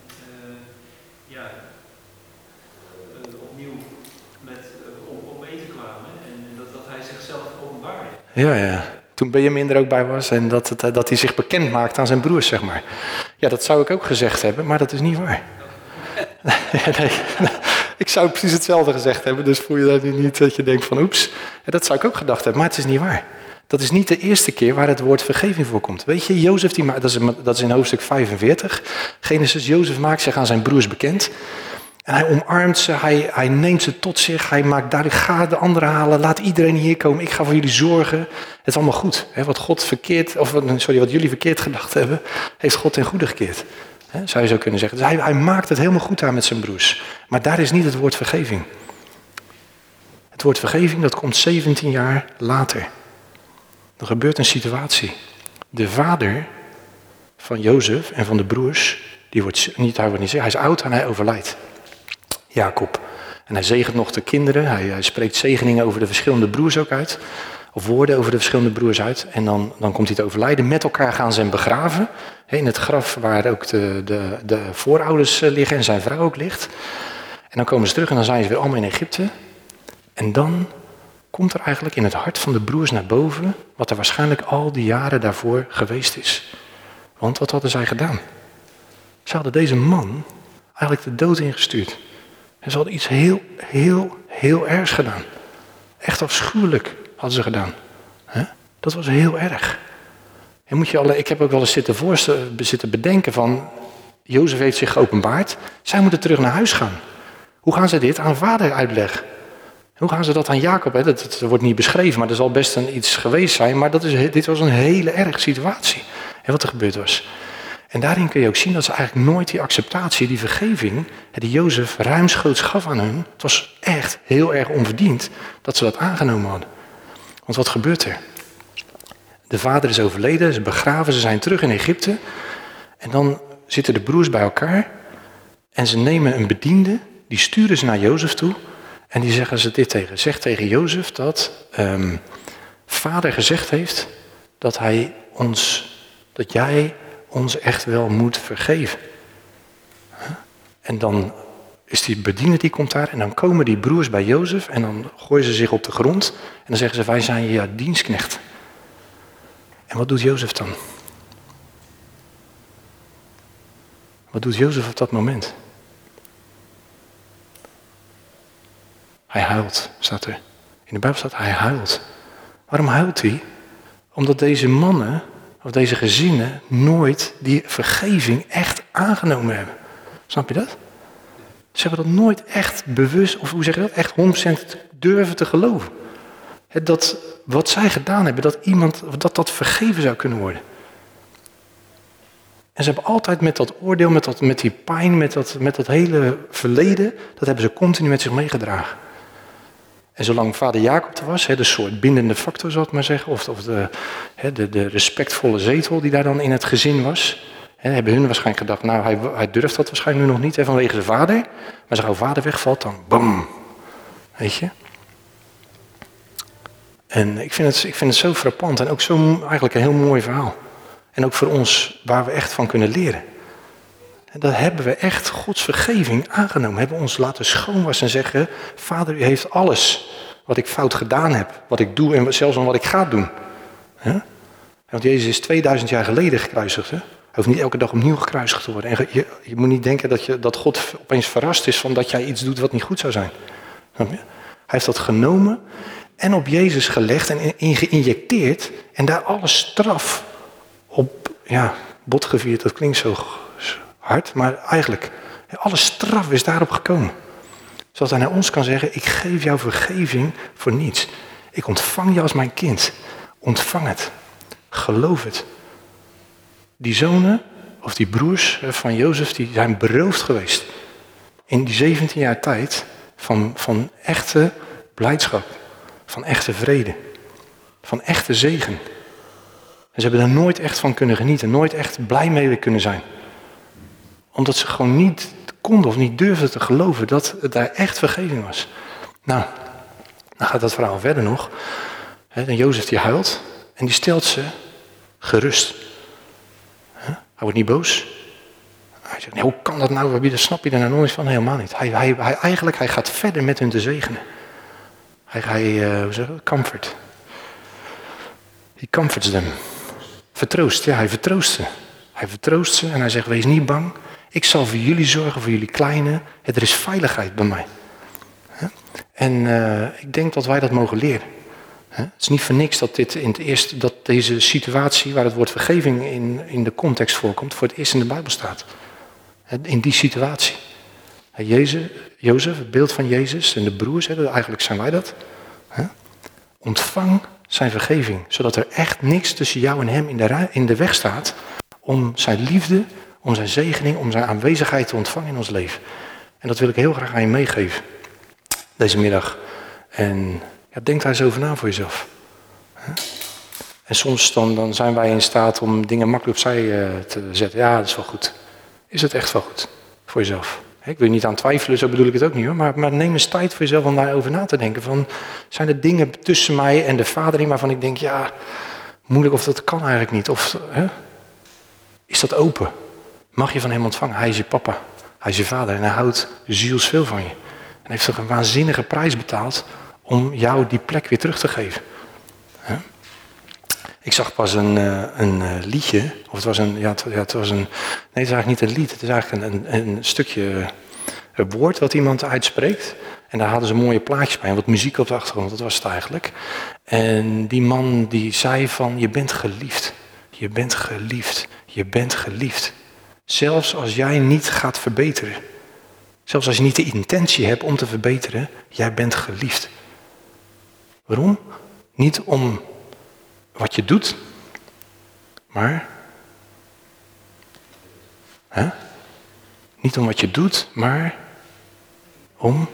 opnieuw om eten kwamen en dat hij zichzelf openbaarde. Ja. Toen Benjamin er ook bij was en dat hij zich bekend maakte aan zijn broers, zeg maar. Ja, dat zou ik ook gezegd hebben, maar dat is niet waar. Nee. Ik zou precies hetzelfde gezegd hebben, dus voel je dat niet dat je denkt van oeps. En dat zou ik ook gedacht hebben, maar het is niet waar. Dat is niet de eerste keer waar het woord vergeving voorkomt. Weet je, Jozef, dat is in hoofdstuk 45. Genesis, Jozef maakt zich aan zijn broers bekend. En hij omarmt ze, hij neemt ze tot zich, hij maakt duidelijk, ga de anderen halen, laat iedereen hier komen, ik ga voor jullie zorgen. Het is allemaal goed. Hè? Wat jullie verkeerd gedacht hebben, heeft God ten goede gekeerd. Hè? Zou je zo kunnen zeggen. Dus hij maakt het helemaal goed aan met zijn broers. Maar daar is niet het woord vergeving. Het woord vergeving, dat komt 17 jaar later. Er gebeurt een situatie. De vader van Jozef en van de broers, hij is oud en hij overlijdt. Jacob. En hij zegent nog de kinderen. Hij spreekt zegeningen over de verschillende broers ook uit. Of woorden over de verschillende broers uit. En dan komt hij te overlijden. Met elkaar gaan ze hem begraven. In het graf waar ook de voorouders liggen en zijn vrouw ook ligt. En dan komen ze terug en dan zijn ze weer allemaal in Egypte. En dan komt er eigenlijk in het hart van de broers naar boven wat er waarschijnlijk al die jaren daarvoor geweest is. Want wat hadden zij gedaan? Ze hadden deze man eigenlijk de dood ingestuurd. En ze hadden iets heel ergs gedaan. Echt afschuwelijk hadden ze gedaan. Dat was heel erg. En ik heb ook wel eens zitten bedenken van, Jozef heeft zich geopenbaard. Zij moeten terug naar huis gaan. Hoe gaan ze dit aan vader uitleggen? Hoe gaan ze dat aan Jacob? Dat wordt niet beschreven, maar er zal best iets geweest zijn. Maar dit was een hele erge situatie. En wat er gebeurd was. En daarin kun je ook zien dat ze eigenlijk nooit die acceptatie, die vergeving, die Jozef ruimschoots gaf aan hun. Het was echt heel erg onverdiend dat ze dat aangenomen hadden. Want wat gebeurt er? De vader is overleden, ze begraven, ze zijn terug in Egypte. En dan zitten de broers bij elkaar en ze nemen een bediende, die sturen ze naar Jozef toe. En die zeggen ze dit tegen. Zeg tegen Jozef dat vader gezegd heeft dat jij ons echt wel moet vergeven. En dan is die bediende die komt daar en dan komen die broers bij Jozef en dan gooien ze zich op de grond en dan zeggen ze wij zijn je dienstknecht. En wat doet Jozef dan? Wat doet Jozef op dat moment? Hij huilt, staat er. In de Bijbel staat hij huilt. Waarom huilt hij? Omdat deze mannen, of deze gezinnen, nooit die vergeving echt aangenomen hebben. Snap je dat? Ze hebben dat nooit echt bewust, of hoe zeg je dat, echt 100% durven te geloven. Dat wat zij gedaan hebben, dat vergeven zou kunnen worden. En ze hebben altijd met dat oordeel, met die pijn, met dat hele verleden, dat hebben ze continu met zich meegedragen. En zolang vader Jacob er was, de soort bindende factor zal ik maar zeggen, of de respectvolle zetel die daar dan in het gezin was, hebben hun waarschijnlijk gedacht, nou hij durft dat waarschijnlijk nu nog niet vanwege zijn vader, maar als vader wegvalt, dan bam, weet je. En ik vind het zo frappant en ook zo eigenlijk een heel mooi verhaal. En ook voor ons waar we echt van kunnen leren. En dat hebben we echt Gods vergeving aangenomen. Hebben ons laten schoonwassen en zeggen, vader u heeft alles wat ik fout gedaan heb. Wat ik doe en zelfs wat ik ga doen. Want Jezus is 2000 jaar geleden gekruisigd. Hij hoeft niet elke dag opnieuw gekruisigd te worden. En je moet niet denken dat God opeens verrast is van dat jij iets doet wat niet goed zou zijn. Hij heeft dat genomen en op Jezus gelegd en in geïnjecteerd. En daar alle straf op botgevierd. Dat klinkt zo hard, maar eigenlijk alle straf is daarop gekomen. Zodat hij naar ons kan zeggen, ik geef jou vergeving voor niets. Ik ontvang je als mijn kind. Ontvang het. Geloof het. Die zonen, of die broers van Jozef, die zijn beroofd geweest. In die 17 jaar tijd van echte blijdschap. Van echte vrede. Van echte zegen. En ze hebben daar nooit echt van kunnen genieten. Nooit echt blij mee kunnen zijn. Omdat ze gewoon niet konden of niet durfden te geloven dat het daar echt vergeving was. Nou, dan gaat dat verhaal verder nog. En Jozef die huilt en die stelt ze gerust. Hij wordt niet boos. Hij zegt, nee, hoe kan dat nou? Snap je er nou nooit van? Helemaal niet. Hij gaat verder met hun te zegenen. Comfort. He comforts them. Vertroost, hij vertroost ze. Hij vertroost ze en hij zegt, wees niet bang. Ik zal voor jullie zorgen, voor jullie kleine. Er is veiligheid bij mij. En ik denk dat wij dat mogen leren. Het is niet voor niks dat deze situatie, waar het woord vergeving in de context voorkomt, voor het eerst in de Bijbel staat. In die situatie. Jozef, het beeld van Jezus en de broers, eigenlijk zijn wij dat. Ontvang zijn vergeving, zodat er echt niks tussen jou en hem in de weg staat om zijn liefde, om zijn zegening, om zijn aanwezigheid te ontvangen in ons leven. En dat wil ik heel graag aan je meegeven, deze middag. En denk daar eens over na voor jezelf. En soms dan zijn wij in staat om dingen makkelijk opzij te zetten. Ja, dat is wel goed. Is het echt wel goed voor jezelf? Ik wil je niet aan twijfelen, zo bedoel ik het ook niet hoor. Maar neem eens tijd voor jezelf om daarover na te denken. Zijn er dingen tussen mij en de vader in waarvan ik denk, ja, moeilijk of dat kan eigenlijk niet. Of is dat open? Mag je van hem ontvangen? Hij is je papa. Hij is je vader en hij houdt zielsveel van je. En heeft toch een waanzinnige prijs betaald om jou die plek weer terug te geven. Ik zag pas een liedje, of het was nee, het is eigenlijk niet een lied, het is eigenlijk een stukje woord wat iemand uitspreekt. En daar hadden ze mooie plaatjes bij en wat muziek op de achtergrond, dat was het eigenlijk. En die man die zei van, je bent geliefd, je bent geliefd, je bent geliefd. Zelfs als jij niet gaat verbeteren, zelfs als je niet de intentie hebt om te verbeteren, jij bent geliefd. Waarom? Niet om wat je doet, maar Niet om wat je doet, maar om...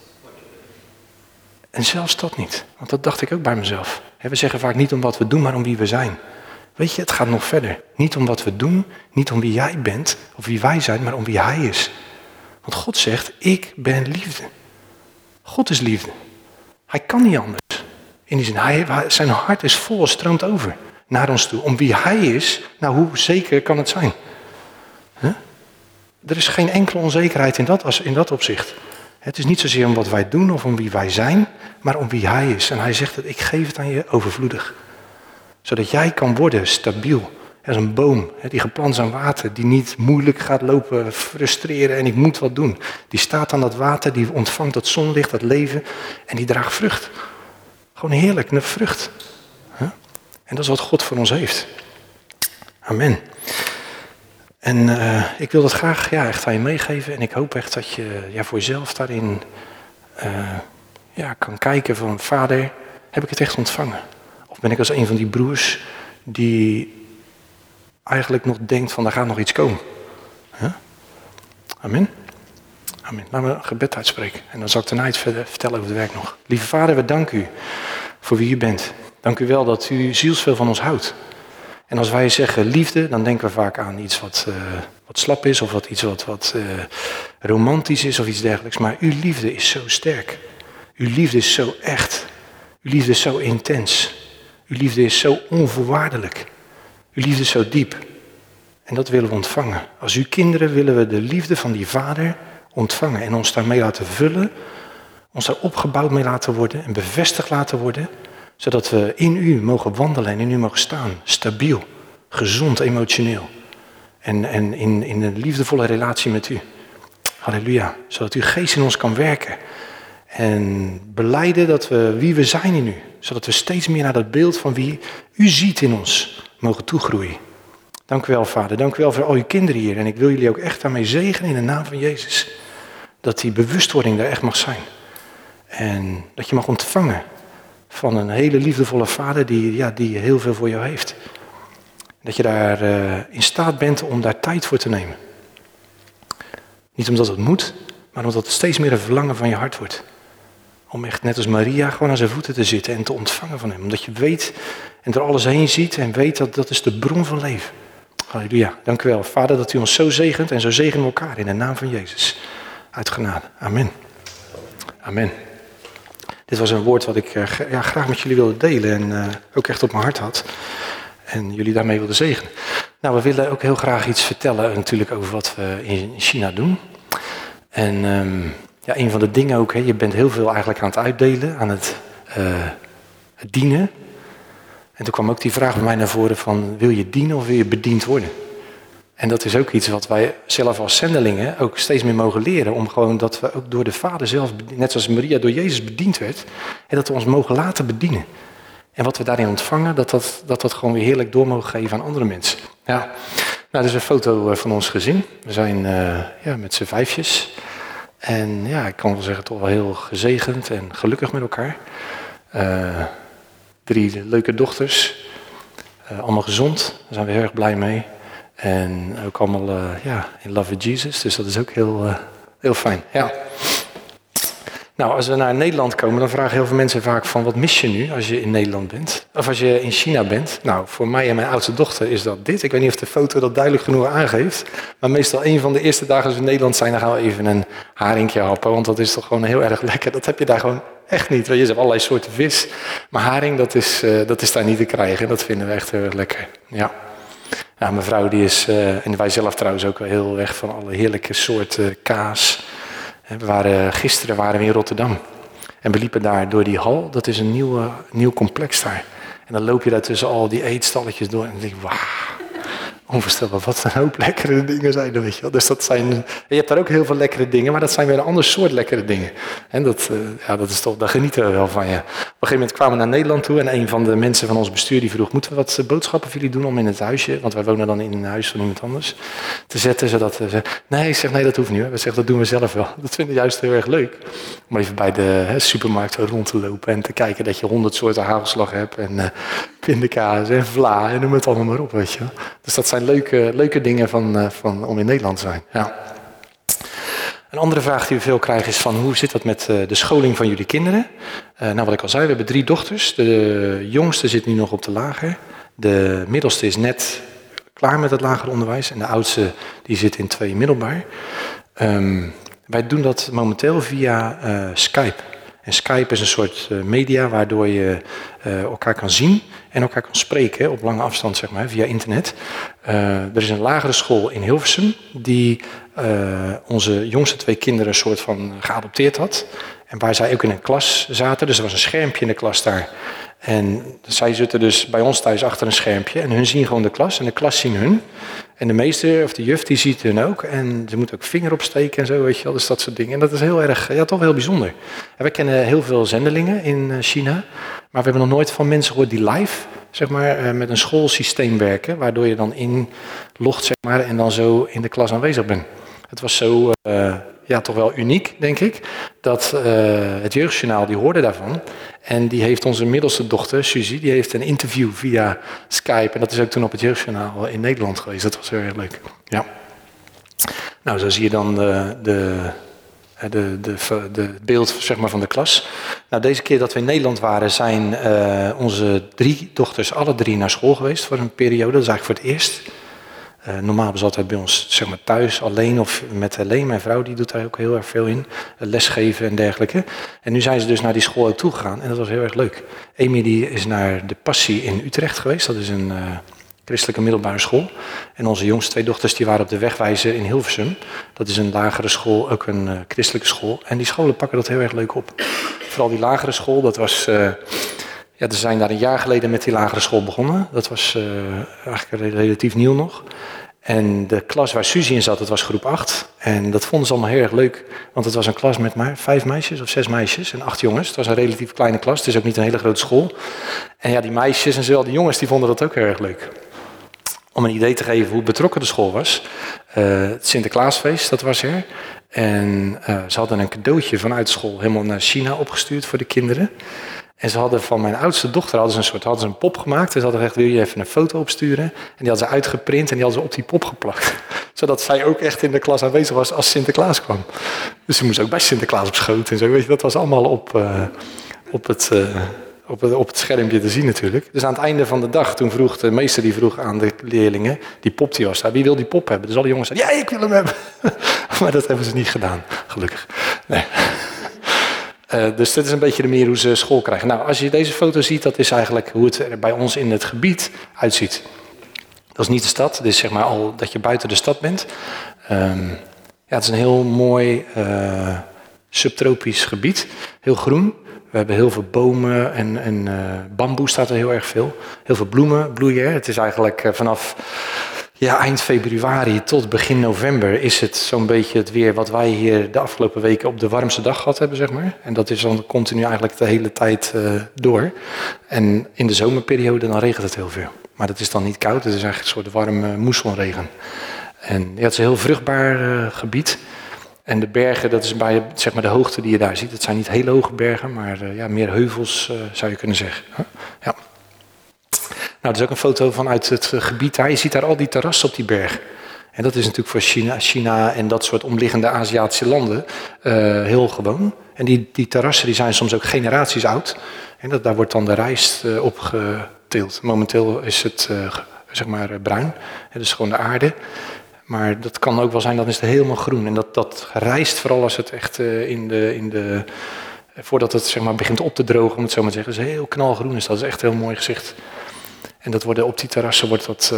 En zelfs dat niet. Want dat dacht ik ook bij mezelf. We zeggen vaak niet om wat we doen, maar om wie we zijn. Weet je, het gaat nog verder. Niet om wat we doen, niet om wie jij bent of wie wij zijn, maar om wie hij is. Want God zegt, ik ben liefde. God is liefde. Hij kan niet anders. In die zin, zijn hart is vol, stroomt over naar ons toe. Om wie hij is, nou hoe zeker kan het zijn? Er is geen enkele onzekerheid in dat opzicht. Het is niet zozeer om wat wij doen of om wie wij zijn, maar om wie hij is. En hij zegt dat ik geef het aan je overvloedig. Zodat jij kan worden stabiel. Als een boom die geplant is aan water, die niet moeilijk gaat lopen frustreren en ik moet wat doen. Die staat aan dat water, die ontvangt dat zonlicht, dat leven en die draagt vrucht. Gewoon heerlijk, een vrucht. En dat is wat God voor ons heeft. Amen. En ik wil dat graag echt aan je meegeven. En ik hoop echt dat je voor jezelf daarin kan kijken van... Vader, heb ik het echt ontvangen? Of ben ik als een van die broers die eigenlijk nog denkt van... daar gaat nog iets komen. Amen. Amen. Laten we een gebed uitspreken. En dan zal ik daarna iets verder vertellen over het werk nog. Lieve Vader, we danken u voor wie u bent. Dank u wel dat u zielsveel van ons houdt. En als wij zeggen liefde, dan denken we vaak aan iets wat slap is of iets wat romantisch is of iets dergelijks. Maar uw liefde is zo sterk. Uw liefde is zo echt. Uw liefde is zo intens. Uw liefde is zo onvoorwaardelijk. Uw liefde is zo diep. En dat willen we ontvangen. Als uw kinderen willen we de liefde van die Vader ontvangen en ons daarmee laten vullen. Ons daar opgebouwd mee laten worden en bevestigd laten worden. Zodat we in u mogen wandelen en in u mogen staan. Stabiel, gezond, emotioneel. En in een liefdevolle relatie met u. Halleluja. Zodat uw geest in ons kan werken. En belijden dat we wie we zijn in u. Zodat we steeds meer naar dat beeld van wie u ziet in ons mogen toegroeien. Dank u wel, Vader. Dank u wel voor al uw kinderen hier. En ik wil jullie ook echt daarmee zegenen in de naam van Jezus. Dat die bewustwording daar echt mag zijn. En dat je mag ontvangen van een hele liefdevolle Vader die heel veel voor jou heeft. Dat je daar in staat bent om daar tijd voor te nemen. Niet omdat het moet, maar omdat het steeds meer een verlangen van je hart wordt. Om echt net als Maria gewoon aan zijn voeten te zitten en te ontvangen van hem. Omdat je weet en door alles heen ziet en weet dat dat is de bron van leven. Halleluja. Dank u wel, Vader, dat u ons zo zegent en zo zegenen we elkaar in de naam van Jezus. Uit genade. Amen. Amen. Dit was een woord wat ik graag met jullie wilde delen en ook echt op mijn hart had. En jullie daarmee wilde zegenen. Nou, we willen ook heel graag iets vertellen natuurlijk over wat we in China doen. En een van de dingen ook, je bent heel veel eigenlijk aan het uitdelen, aan het dienen. En toen kwam ook die vraag bij mij naar voren van, wil je dienen of wil je bediend worden? En dat is ook iets wat wij zelf als zendelingen ook steeds meer mogen leren. Om gewoon dat we ook door de Vader zelf, net zoals Maria door Jezus bediend werd. En dat we ons mogen laten bedienen. En wat we daarin ontvangen, dat gewoon weer heerlijk door mogen geven aan andere mensen. Ja, nou, dit is een foto van ons gezin. We zijn met z'n vijfjes. En ja, ik kan wel zeggen toch wel heel gezegend en gelukkig met elkaar. 3 leuke dochters. Allemaal gezond, daar zijn we heel erg blij mee. En ook allemaal in love with Jesus, dus dat is ook heel fijn. Ja. Nou, als we naar Nederland komen, dan vragen heel veel mensen vaak van, wat mis je nu als je in Nederland bent? Of als je in China bent? Nou, voor mij en mijn oudste dochter is dat dit. Ik weet niet of de foto dat duidelijk genoeg aangeeft. Maar meestal een van de eerste dagen als we in Nederland zijn, dan gaan we even een haringje happen. Want dat is toch gewoon heel erg lekker. Dat heb je daar gewoon echt niet. Je hebt allerlei soorten vis. Maar haring, dat is daar niet te krijgen. Dat vinden we echt heel erg lekker. Ja. Nou, mijn vrouw die is, en wij zelf trouwens ook wel heel erg van alle heerlijke soorten kaas. Gisteren waren we in Rotterdam. En we liepen daar door die hal. Dat is een nieuw complex daar. En dan loop je daar tussen al die eetstalletjes door. En dan denk je, wauw. Onvoorstelbaar, wat een hoop lekkere dingen zijn er, weet je wel. Dus je hebt daar ook heel veel lekkere dingen, maar dat zijn weer een ander soort lekkere dingen. En dat is toch, daar genieten we wel van, ja. Op een gegeven moment kwamen we naar Nederland toe en een van de mensen van ons bestuur die vroeg, moeten we wat boodschappen voor jullie doen om in het huisje, want wij wonen dan in een huis van iemand anders, te zetten, zodat we zeggen, nee, dat hoeft niet. Hè. We zeggen, dat doen we zelf wel. Dat vinden we juist heel erg leuk. Om even bij de supermarkt rond te lopen en te kijken dat je 100 soorten hagelslag hebt en pindakaas en vla en noem het allemaal maar op, weet je wel. Dus dat zijn zijn leuke dingen van om in Nederland te zijn. Ja. Een andere vraag die we veel krijgen is van hoe zit dat met de scholing van jullie kinderen? Nou, wat ik al zei, we hebben 3 dochters. De jongste zit nu nog op de lager. De middelste is net klaar met het lager onderwijs. En de oudste die zit in 2 middelbaar. Wij doen dat momenteel via Skype. En Skype is een soort media waardoor je elkaar kan zien en elkaar kan spreken op lange afstand, zeg maar, via internet. Er is een lagere school in Hilversum die onze jongste 2 kinderen een soort van geadopteerd had. En waar zij ook in een klas zaten, dus er was een schermpje in de klas daar. En zij zitten dus bij ons thuis achter een schermpje en hun zien gewoon de klas en de klas zien hun. En de meester of de juf die ziet hun ook en ze moet ook vinger opsteken en zo, weet je wel, dus dat soort dingen. En dat is heel erg, ja, toch heel bijzonder. En wij kennen heel veel zendelingen in China, maar we hebben nog nooit van mensen gehoord die live, zeg maar, met een schoolsysteem werken, waardoor je dan inlogt, zeg maar, en dan zo in de klas aanwezig bent. Het was zo, ja, toch wel uniek, denk ik, dat het Jeugdjournaal, die hoorde daarvan. En die heeft onze middelste dochter, Suzy, die heeft een interview via Skype. En dat is ook toen op het Jeugdjournaal in Nederland geweest. Dat was heel erg leuk. Ja. Nou, zo zie je dan het beeld, zeg maar, van de klas. Nou, deze keer dat we in Nederland waren, zijn onze 3 dochters alle 3 naar school geweest voor een periode. Dat is eigenlijk voor het eerst. Normaal hebben ze altijd bij ons, zeg maar, thuis alleen of met Helene, mijn vrouw, die doet daar ook heel erg veel in. Lesgeven en dergelijke. En nu zijn ze dus naar die school ook toegegaan en dat was heel erg leuk. Amy die is naar de Passie in Utrecht geweest. Dat is een christelijke middelbare school. En onze jongste 2 dochters die waren op de Wegwijzer in Hilversum. Dat is een lagere school, ook een christelijke school. En die scholen pakken dat heel erg leuk op. Vooral die lagere school, dat was... ja, ze zijn daar een jaar geleden met die lagere school begonnen. Dat was eigenlijk relatief nieuw nog. En de klas waar Suzy in zat, dat was groep 8. En dat vonden ze allemaal heel erg leuk. Want het was een klas met maar 5 meisjes of 6 meisjes en 8 jongens. Het was een relatief kleine klas, het is ook niet een hele grote school. En ja, die meisjes en zowel die jongens, die vonden dat ook heel erg leuk. Om een idee te geven hoe betrokken de school was. Het Sinterklaasfeest, dat was er. En ze hadden een cadeautje vanuit school helemaal naar China opgestuurd voor de kinderen. En ze hadden van mijn oudste dochter hadden ze een pop gemaakt. En ze hadden gezegd, wil je even een foto opsturen? En die hadden ze uitgeprint en die hadden ze op die pop geplakt. Zodat zij ook echt in de klas aanwezig was als Sinterklaas kwam. Dus ze moest ook bij Sinterklaas op schoot en zo. Weet je, dat was allemaal op het schermpje te zien natuurlijk. Dus aan het einde van de dag, toen vroeg de meester die vroeg aan de leerlingen, die pop die was daar, wie wil die pop hebben? Dus alle jongens zeiden, ja, ik wil hem hebben. Maar dat hebben ze niet gedaan, gelukkig. Nee. Dus dit is een beetje de manier hoe ze school krijgen. Nou, als je deze foto ziet, dat is eigenlijk hoe het er bij ons in het gebied uitziet. Dat is niet de stad, dit is zeg maar al dat je buiten de stad bent. Ja, het is een heel mooi subtropisch gebied, heel groen. We hebben heel veel bomen en bamboe staat er heel erg veel. Heel veel bloemen bloeien er. Het is eigenlijk vanaf eind februari tot begin november is het zo'n beetje het weer wat wij hier de afgelopen weken op de warmste dag gehad hebben, zeg maar. En dat is dan continu eigenlijk de hele tijd door. En in de zomerperiode dan regent het heel veel. Maar dat is dan niet koud, het is eigenlijk een soort warme moessonregen. En ja, het is een heel vruchtbaar gebied. En de bergen, dat is bij zeg maar de hoogte die je daar ziet. Het zijn niet hele hoge bergen, maar meer heuvels zou je kunnen zeggen. Ja. Nou, dat is ook een foto vanuit het gebied daar. Je ziet daar al die terrassen op die berg. En dat is natuurlijk voor China en dat soort omliggende Aziatische landen heel gewoon. En die terrassen die zijn soms ook generaties oud. En daar wordt dan de rijst op geteeld. Momenteel is het zeg maar bruin. Het is gewoon de aarde. Maar dat kan ook wel zijn, dan is het helemaal groen. En dat rijst vooral als het echt voordat het zeg maar begint op te drogen, om het zo maar te zeggen. Het is heel knalgroen, dus dat is echt een heel mooi gezicht. En op die terrassen wordt dat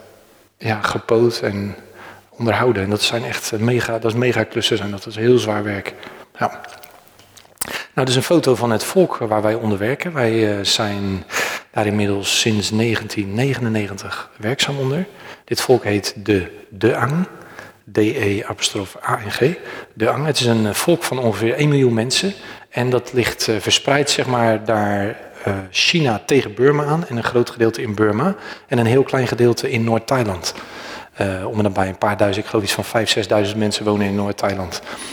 gepoot en onderhouden. En dat zijn echt mega klussen en dat is heel zwaar werk. Ja. Nou, dit is een foto van het volk waar wij onder werken. Wij zijn daar inmiddels sinds 1999 werkzaam onder. Dit volk heet de Deang. D-E-A-N-G. Deang. Het is een volk van ongeveer 1 miljoen mensen. En dat ligt verspreid, zeg maar, daar China tegen Burma aan. En een groot gedeelte in Burma. En een heel klein gedeelte in Noord-Thailand. Om en dan bij een paar duizend, ik geloof iets van 5.000, 6.000 mensen wonen in Noord-Thailand.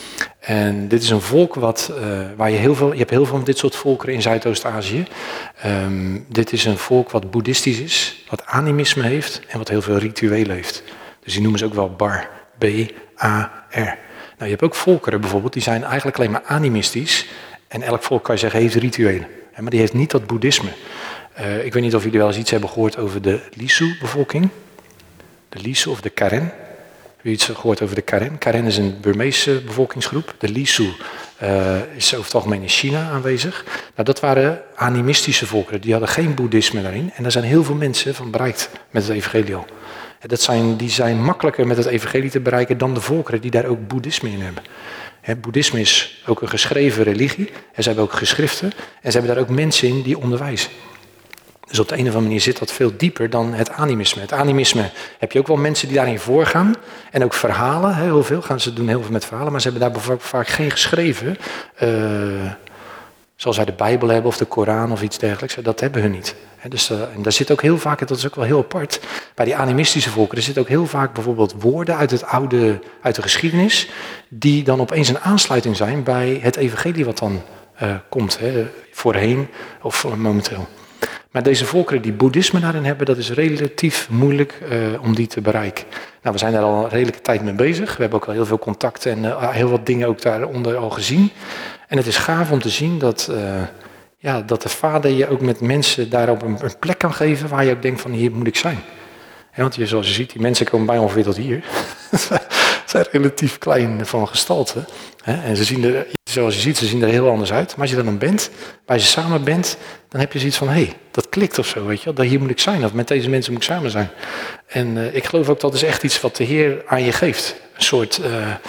En dit is een volk waar je hebt heel veel van dit soort volkeren in Zuidoost-Azië. Dit is een volk wat boeddhistisch is, wat animisme heeft en wat heel veel rituelen heeft. Dus die noemen ze ook wel Bar, B-A-R. Nou, je hebt ook volkeren bijvoorbeeld, die zijn eigenlijk alleen maar animistisch. En elk volk, kan je zeggen, heeft rituelen. Maar die heeft niet dat boeddhisme. Ik weet niet of jullie wel eens iets hebben gehoord over de Lisu-bevolking. De Lisu of de Karen. Heb je iets gehoord over de Karen? Karen is een Burmeese bevolkingsgroep. De Lisu is over het algemeen in China aanwezig. Nou, dat waren animistische volkeren. Die hadden geen boeddhisme daarin. En daar zijn heel veel mensen van bereikt met het evangelie al. Die zijn makkelijker met het evangelie te bereiken dan de volkeren die daar ook boeddhisme in hebben. Boeddhisme is ook een geschreven religie. En ze hebben ook geschriften. En ze hebben daar ook mensen in die onderwijzen. Dus op de een of andere manier zit dat veel dieper dan het animisme. Het animisme heb je ook wel mensen die daarin voorgaan. En ook verhalen, heel veel. Ze doen heel veel met verhalen. Maar ze hebben daar vaak geen geschreven. Zoals wij de Bijbel hebben of de Koran of iets dergelijks. Dat hebben hun niet. Dus, en daar zit ook heel vaak, en dat is ook wel heel apart, bij die animistische volkeren zit ook heel vaak bijvoorbeeld woorden uit de geschiedenis, die dan opeens een aansluiting zijn bij het evangelie wat dan komt, voorheen of momenteel. Maar deze volkeren die boeddhisme daarin hebben, dat is relatief moeilijk om die te bereiken. Nou, we zijn daar al een redelijke tijd mee bezig. We hebben ook al heel veel contacten en heel wat dingen ook daaronder al gezien. En het is gaaf om te zien dat de Vader je ook met mensen daarop een plek kan geven waar je ook denkt van hier moet ik zijn. Want zoals je ziet, die mensen komen bij ongeveer tot hier. Ze zijn relatief klein van gestalte. En ze zien er, zoals je ziet, ze zien er heel anders uit. Maar als je er dan bent, waar je samen bent, dan heb je zoiets van, hé, dat klikt of zo, weet je. Dat hier moet ik zijn, of met deze mensen moet ik samen zijn. En ik geloof ook dat is echt iets wat de Heer aan je geeft. Een soort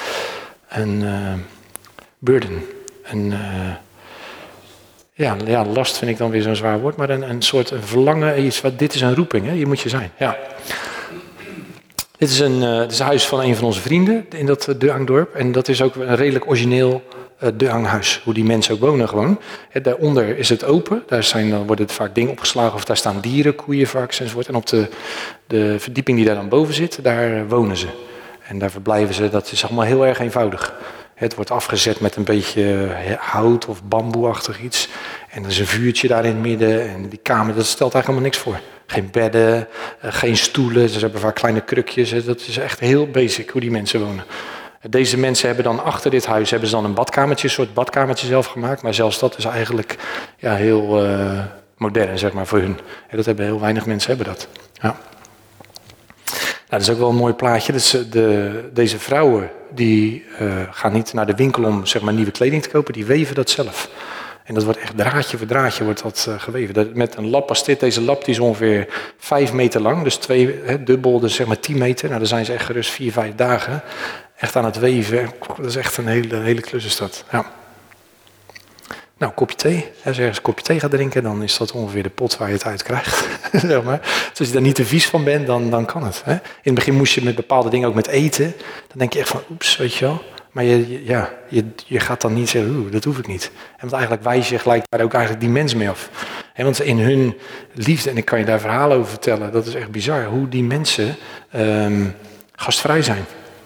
burden. Last vind ik dan weer zo'n zwaar woord, maar een soort verlangen, dit is een roeping, hè? Hier moet je zijn. Ja. Dit is het huis van een van onze vrienden in dat De Hangdorp. En dat is ook een redelijk origineel De Hanghuis, hoe die mensen ook wonen gewoon. Daaronder is het open, dan worden vaak dingen opgeslagen of daar staan dieren, koeien, varkens enzovoort. En op de verdieping die daar dan boven zit, daar wonen ze. En daar verblijven ze, dat is allemaal heel erg eenvoudig. Het wordt afgezet met een beetje hout of bamboeachtig iets. En er is een vuurtje daar in het midden. En die kamer, dat stelt eigenlijk helemaal niks voor. Geen bedden, geen stoelen. Ze hebben vaak kleine krukjes. Dat is echt heel basic hoe die mensen wonen. Deze mensen hebben dan achter dit huis hebben ze dan een soort badkamertje zelf gemaakt. Maar zelfs dat is eigenlijk heel modern, zeg maar, voor hun. Dat hebben heel weinig mensen hebben dat. Ja. Nou, dat is ook wel een mooi plaatje. Dus, deze vrouwen die gaan niet naar de winkel om zeg maar, nieuwe kleding te kopen. Die weven dat zelf. En dat wordt echt draadje voor draadje wordt dat geweven. Met een lap als dit. Deze lap die is ongeveer 5 meter lang. Dus dubbel, dus zeg maar 10 meter. Nou, dan zijn ze echt gerust 4-5 dagen echt aan het weven. Dat is echt een hele klus is dat. Ja. Nou, een kopje thee. Als je ergens een kopje thee gaat drinken, dan is dat ongeveer de pot waar je het uit krijgt. Zeg maar. Dus als je daar niet te vies van bent, dan kan het. Hè? In het begin moest je met bepaalde dingen ook met eten. Dan denk je echt van, oeps, weet je wel. Maar je gaat dan niet zeggen, dat hoef ik niet. En want eigenlijk wijs je gelijk daar ook eigenlijk die mens mee af. En want in hun liefde, en ik kan je daar verhalen over vertellen, dat is echt bizar. Hoe die mensen gastvrij zijn.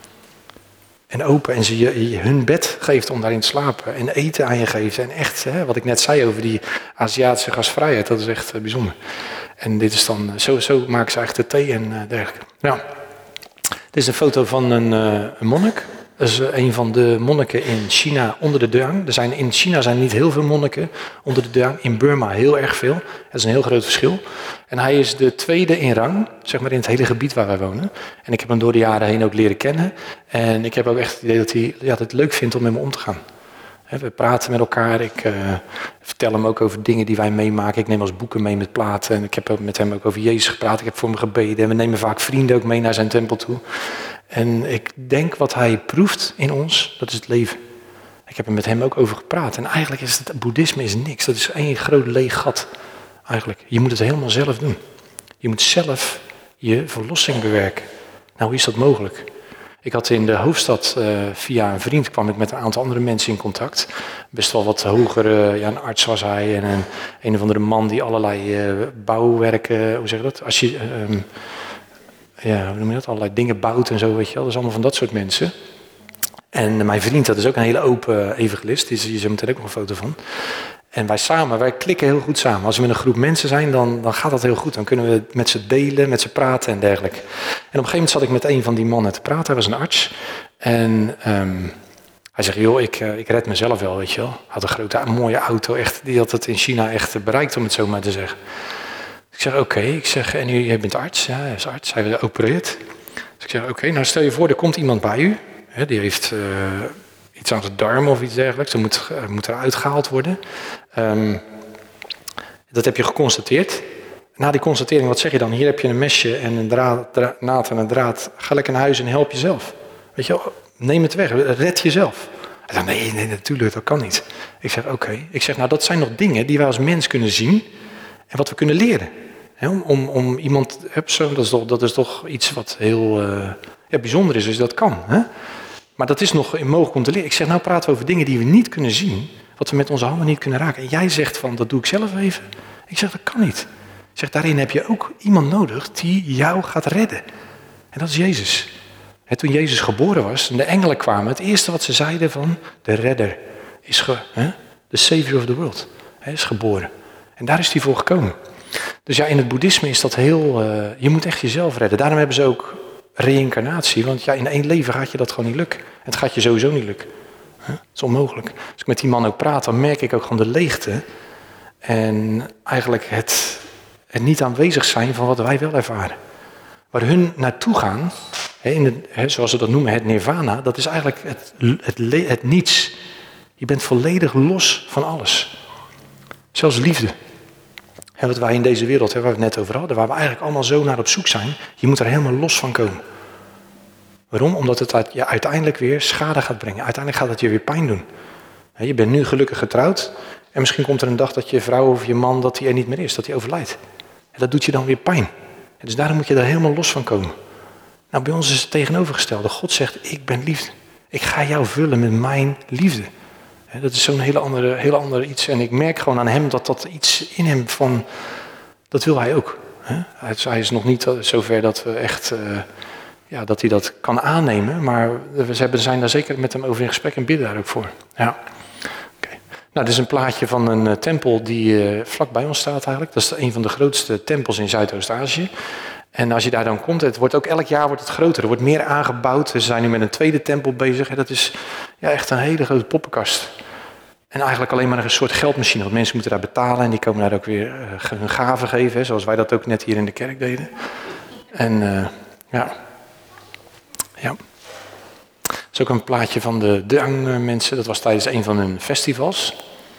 En open en ze hun bed geeft om daarin te slapen. En eten aan je geeft. En echt, wat ik net zei over die Aziatische gastvrijheid. Dat is echt bijzonder. En dit is dan, zo maken ze eigenlijk de thee en dergelijke. Nou, dit is een foto van een monnik. Dat is een van de monniken in China onder de Dehang. In China zijn niet heel veel monniken onder de Dehang. In Burma heel erg veel. Dat is een heel groot verschil. En hij is de tweede in rang, zeg maar in het hele gebied waar wij wonen. En ik heb hem door de jaren heen ook leren kennen. En ik heb ook echt het idee dat hij het leuk vindt om met me om te gaan. We praten met elkaar. Ik vertel hem ook over dingen die wij meemaken. Ik neem als boeken mee met platen. En ik heb met hem ook over Jezus gepraat. Ik heb voor hem gebeden. En we nemen vaak vrienden ook mee naar zijn tempel toe. En ik denk wat hij proeft in ons, dat is het leven. Ik heb er met hem ook over gepraat. En eigenlijk is het boeddhisme is niks. Dat is één groot leeg gat. Eigenlijk. Je moet het helemaal zelf doen. Je moet zelf je verlossing bewerken. Nou, hoe is dat mogelijk? Ik had in de hoofdstad, via een vriend, kwam ik met een aantal andere mensen in contact. Best wel wat hogere, een arts was hij en een of andere man die allerlei bouwwerken, hoe zeg je dat? Hoe noem je dat? Allerlei dingen bouwt en zo, weet je wel. Dat is allemaal van dat soort mensen. En mijn vriend, dat is ook een hele open evangelist. Je ziet meteen ook nog een foto van. En wij klikken heel goed samen. Als we met een groep mensen zijn, dan gaat dat heel goed. Dan kunnen we met ze delen, met ze praten en dergelijke. En op een gegeven moment zat ik met een van die mannen te praten. Hij was een arts. En hij zegt, joh, ik red mezelf wel, weet je wel. Hij had een grote, mooie auto, echt, die had het in China echt bereikt, om het zo maar te zeggen. Ik zeg, oké. Ik zeg, en jij bent arts? Ja, hij is arts. Hij opereert. Dus ik zeg, oké, nou stel je voor, er komt iemand bij u. Hè, die heeft iets aan zijn darm of iets dergelijks. Dat moet eruit gehaald worden. Dat heb je geconstateerd. Na die constatering, wat zeg je dan? Hier heb je een mesje en een naad en een draad. Ga lekker naar huis en help jezelf. Weet je wel, neem het weg, red jezelf. Hij zei, nee, natuurlijk, dat kan niet. Ik zeg, oké. Ik zeg, nou, dat zijn nog dingen die wij als mens kunnen zien en wat we kunnen leren. He, om iemand, dat is toch iets wat heel bijzonder is, dus dat kan. Hè? Maar dat is nog mogelijk om te leren. Ik zeg, nou praten we over dingen die we niet kunnen zien, wat we met onze handen niet kunnen raken. En jij zegt van, dat doe ik zelf even. Ik zeg, dat kan niet. Ik zeg, daarin heb je ook iemand nodig die jou gaat redden. En dat is Jezus. En toen Jezus geboren was en de engelen kwamen, het eerste wat ze zeiden van, de redder is de savior of the world, is geboren. En daar is hij voor gekomen. Dus ja, in het boeddhisme is dat heel, je moet echt jezelf redden. Daarom hebben ze ook reïncarnatie, want ja, in 1 leven gaat je dat gewoon niet lukken. Het gaat je sowieso niet lukken. Dat is onmogelijk. Als ik met die man ook praat, dan merk ik ook gewoon de leegte. En eigenlijk het niet aanwezig zijn van wat wij wel ervaren. Waar hun naartoe gaan, zoals ze dat noemen, het nirvana, dat is eigenlijk het niets. Je bent volledig los van alles. Zelfs liefde. En wat wij in deze wereld, waar we het net over hadden, waar we eigenlijk allemaal zo naar op zoek zijn, je moet er helemaal los van komen. Waarom? Omdat het je uiteindelijk weer schade gaat brengen. Uiteindelijk gaat het je weer pijn doen. Je bent nu gelukkig getrouwd en misschien komt er een dag dat je vrouw of je man, dat die er niet meer is, dat die overlijdt. En dat doet je dan weer pijn. En dus daarom moet je er helemaal los van komen. Nou, bij ons is het tegenovergestelde. God zegt, ik ben liefde. Ik ga jou vullen met mijn liefde. Dat is zo'n heel andere iets. En ik merk gewoon aan hem dat iets in hem van, dat wil hij ook. Hij is nog niet zover dat we echt, dat hij dat kan aannemen. Maar we zijn daar zeker met hem over in gesprek en bidden daar ook voor. Ja. Okay. Nou, dit is een plaatje van een tempel die vlak bij ons staat eigenlijk. Dat is een van de grootste tempels in Zuidoost-Azië. En als je daar dan komt, het wordt ook elk jaar wordt het groter. Er wordt meer aangebouwd. Ze zijn nu met een tweede tempel bezig. En dat is echt een hele grote poppenkast. En eigenlijk alleen maar een soort geldmachine. Want mensen moeten daar betalen en die komen daar ook weer hun gaven geven. Zoals wij dat ook net hier in de kerk deden. En ja. Dat is ook een plaatje van de Deang mensen. Dat was tijdens een van hun festivals.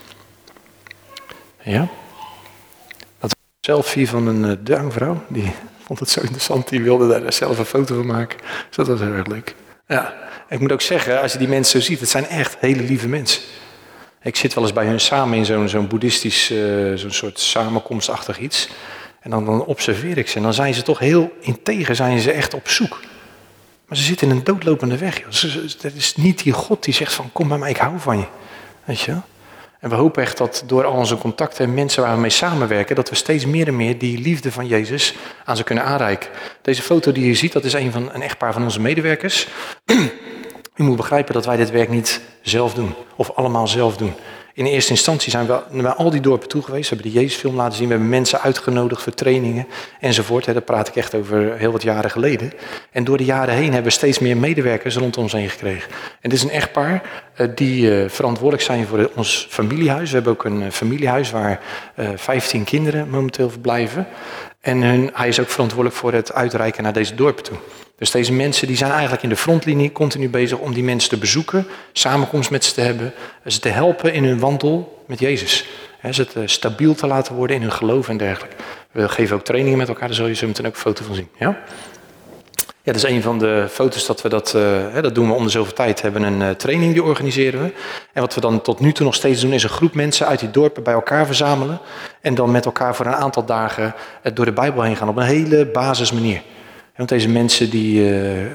Ja. Dat was een selfie van een Deang vrouw. Die vond het zo interessant. Die wilde daar zelf een foto van maken. Dus dat was heel erg leuk. Ja. En ik moet ook zeggen, als je die mensen zo ziet, het zijn echt hele lieve mensen. Ik zit wel eens bij hun samen in zo'n boeddhistisch, zo'n soort samenkomstachtig iets. En dan observeer ik ze. En dan zijn ze toch heel integer, zijn ze echt op zoek. Maar ze zitten in een doodlopende weg. Dat is niet die God die zegt van, kom bij mij, ik hou van je. Weet je wel? En we hopen echt dat door al onze contacten en mensen waar we mee samenwerken, dat we steeds meer en meer die liefde van Jezus aan ze kunnen aanreiken. Deze foto die je ziet, dat is een echtpaar van onze medewerkers. U moet begrijpen dat wij dit werk niet zelf doen. Of allemaal zelf doen. In eerste instantie zijn we naar al die dorpen toe geweest. We hebben de Jezusfilm laten zien. We hebben mensen uitgenodigd voor trainingen enzovoort. Daar praat ik echt over heel wat jaren geleden. En door de jaren heen hebben we steeds meer medewerkers rondom ons heen gekregen. En dit is een echtpaar die verantwoordelijk zijn voor ons familiehuis. We hebben ook een familiehuis waar 15 kinderen momenteel verblijven. En hij is ook verantwoordelijk voor het uitreiken naar deze dorpen toe. Dus deze mensen die zijn eigenlijk in de frontlinie continu bezig om die mensen te bezoeken, samenkomst met ze te hebben, ze te helpen in hun wandel met Jezus. Ze stabiel te laten worden in hun geloof en dergelijke. We geven ook trainingen met elkaar, daar zul je zo meteen ook een foto van zien. Ja? Ja, dat is een van de foto's dat we dat doen we om de zoveel tijd. Hebben een training die organiseren we. En wat we dan tot nu toe nog steeds doen is een groep mensen uit die dorpen bij elkaar verzamelen. En dan met elkaar voor een aantal dagen door de Bijbel heen gaan op een hele basismanier. Want deze mensen die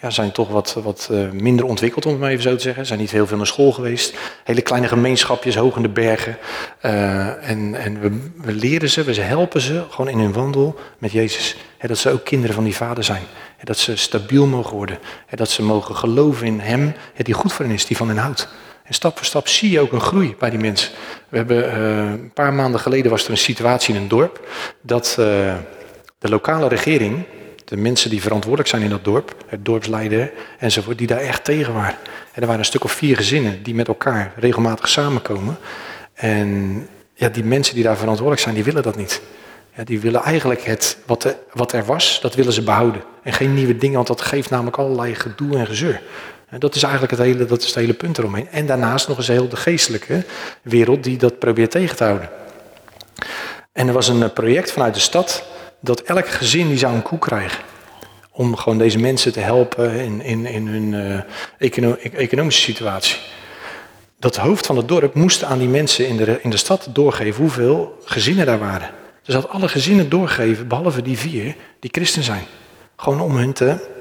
zijn toch wat minder ontwikkeld, om het maar even zo te zeggen. Zijn niet heel veel naar school geweest. Hele kleine gemeenschapjes, hoog in de bergen. En we leren ze, we helpen ze gewoon in hun wandel met Jezus. Dat ze ook kinderen van die Vader zijn. Dat ze stabiel mogen worden. Dat ze mogen geloven in Hem, die goed voor hen is, die van hen houdt. En stap voor stap zie je ook een groei bij die mensen. We hebben een paar maanden geleden was er een situatie in een dorp dat de lokale regering, de mensen die verantwoordelijk zijn in dat dorp, het dorpsleider enzovoort, die daar echt tegen waren. En er waren een stuk of 4 gezinnen die met elkaar regelmatig samenkomen. En ja, die mensen die daar verantwoordelijk zijn, die willen dat niet. Ja, die willen eigenlijk wat er was, dat willen ze behouden. En geen nieuwe dingen, want dat geeft namelijk allerlei gedoe en gezeur. En dat is eigenlijk het hele punt eromheen. En daarnaast nog eens heel de geestelijke wereld die dat probeert tegen te houden. En er was een project vanuit de stad dat elk gezin die zou een koe krijgen. Om gewoon deze mensen te helpen in hun economische situatie. Dat hoofd van het dorp moest aan die mensen in de stad doorgeven hoeveel gezinnen daar waren. Dus dat alle gezinnen doorgeven, behalve die 4 die christen zijn. Gewoon om hun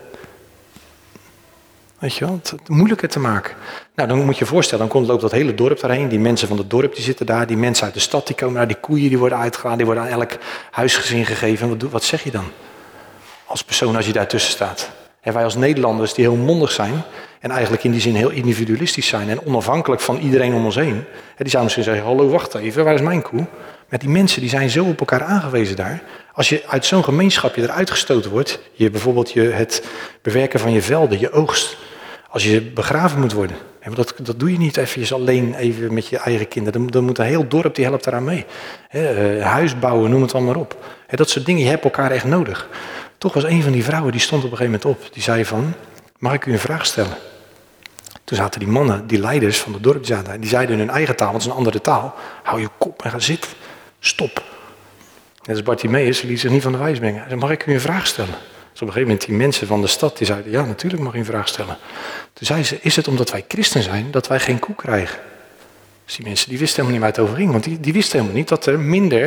het moeilijker te maken. Nou, dan moet je je voorstellen, dan loopt dat hele dorp daarheen. Die mensen van het dorp die zitten daar, die mensen uit de stad die komen daar, die koeien die worden uitgegaan, die worden aan elk huisgezin gegeven. En wat zeg je dan als persoon als je daartussen staat? En wij als Nederlanders die heel mondig zijn en eigenlijk in die zin heel individualistisch zijn en onafhankelijk van iedereen om ons heen. Die zouden misschien zeggen, hallo, wacht even, waar is mijn koe? Maar die mensen die zijn zo op elkaar aangewezen daar. Als je uit zo'n gemeenschapje eruit gestoten wordt, bijvoorbeeld het bewerken van je velden, je oogst. Als je begraven moet worden. Dat doe je niet even alleen even met je eigen kinderen. Dan moet een heel dorp, die helpt eraan mee. Huis bouwen, noem het allemaal op. Dat soort dingen, je hebt elkaar echt nodig. Toch was een van die vrouwen, die stond op een gegeven moment op. Die zei van, mag ik u een vraag stellen? Toen zaten die mannen, die leiders van het dorp, die zeiden in hun eigen taal, want het is een andere taal. Hou je kop en ga zitten. Stop. Net als Bartimeus, die liet zich niet van de wijs brengen. Hij zei, mag ik u een vraag stellen? Dus op een gegeven moment die mensen van de stad, die zeiden, ja, natuurlijk mag je een vraag stellen. Toen zei ze, is het omdat wij christen zijn, dat wij geen koe krijgen? Dus die mensen, die wisten helemaal niet waar het over ging. Want die wisten helemaal niet dat er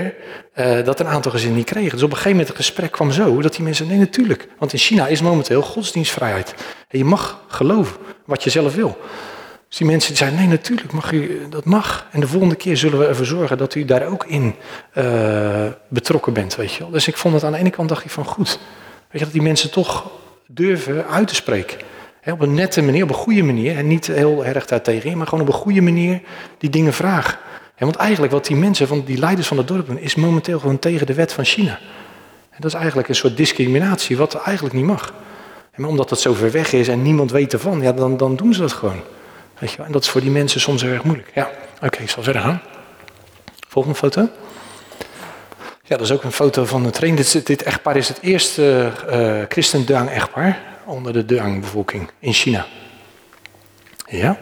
dat een aantal gezinnen niet kregen. Dus op een gegeven moment het gesprek kwam zo, dat die mensen, nee, natuurlijk. Want in China is momenteel godsdienstvrijheid. En je mag geloven wat je zelf wil. Dus die mensen die zeiden, nee, natuurlijk mag u, dat mag. En de volgende keer zullen we ervoor zorgen dat u daar ook in betrokken bent, weet je wel. Dus ik vond het aan de ene kant, dacht ik van goed. Weet je, dat die mensen toch durven uit te spreken. Op een nette manier, op een goede manier. En niet heel erg daartegen, maar gewoon op een goede manier die dingen vragen. Want eigenlijk wat die mensen, die leiders van het dorp doen, is momenteel gewoon tegen de wet van China. En dat is eigenlijk een soort discriminatie, wat eigenlijk niet mag. Maar omdat het zo ver weg is en niemand weet ervan, ja, dan doen ze dat gewoon. Weet je wel? En dat is voor die mensen soms heel erg moeilijk. Ja, oké, ik zal verder gaan. Volgende foto. Ja, dat is ook een foto van een training. Dit echtpaar is het eerste christen-Deang-echtpaar onder de Deang-bevolking in China. Ja.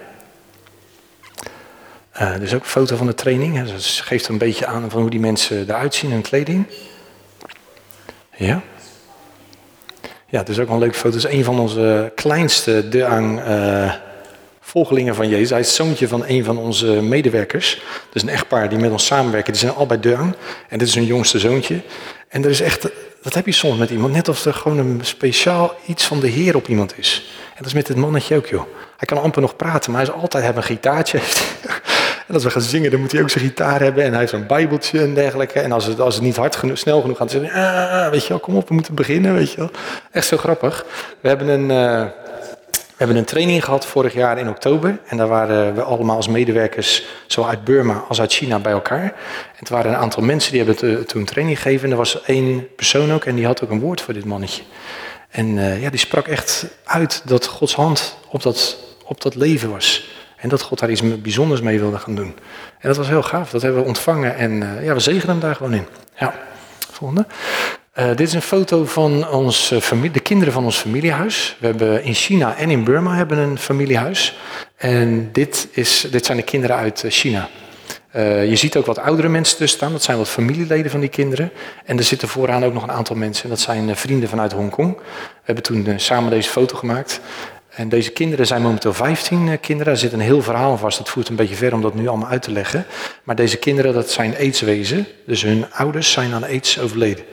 Er is ook een foto van de training. Dat geeft een beetje aan van hoe die mensen eruit zien in kleding. Ja. Ja, het is ook wel een leuke foto. Het is een van onze kleinste Deang volgelingen van Jezus. Hij is het zoontje van een van onze medewerkers. Dus een echtpaar die met ons samenwerken. Die zijn allebei Deang. En dit is hun jongste zoontje. En er is echt, dat heb je soms met iemand. Net of er gewoon een speciaal iets van de Heer op iemand is. En dat is met dit mannetje ook, joh. Hij kan amper nog praten, maar hij is altijd hebben een gitaartje. En als we gaan zingen, dan moet hij ook zijn gitaar hebben. En hij heeft zo'n bijbeltje en dergelijke. En als het niet snel genoeg gaat, dan zeggen we, weet je wel, kom op, we moeten beginnen, weet je wel. Echt zo grappig. We hebben een training gehad vorig jaar in oktober. En daar waren we allemaal als medewerkers, zowel uit Burma als uit China, bij elkaar. En het waren een aantal mensen die hebben toen training gegeven. En er was 1 persoon ook en die had ook een woord voor dit mannetje. En die sprak echt uit dat Gods hand op dat leven was. En dat God daar iets bijzonders mee wilde gaan doen. En dat was heel gaaf. Dat hebben we ontvangen. En we zegenen hem daar gewoon in. Ja, volgende. Dit is een foto van de kinderen van ons familiehuis. We hebben in China en in Burma hebben een familiehuis. En dit zijn de kinderen uit China. Je ziet ook wat oudere mensen tussen staan. Dat zijn wat familieleden van die kinderen. En er zitten vooraan ook nog een aantal mensen. Dat zijn vrienden vanuit Hongkong. We hebben toen samen deze foto gemaakt. En deze kinderen zijn momenteel 15 kinderen. Daar zit een heel verhaal aan vast. Dat voert een beetje ver om dat nu allemaal uit te leggen. Maar deze kinderen, dat zijn aidswezen. Dus hun ouders zijn aan aids overleden.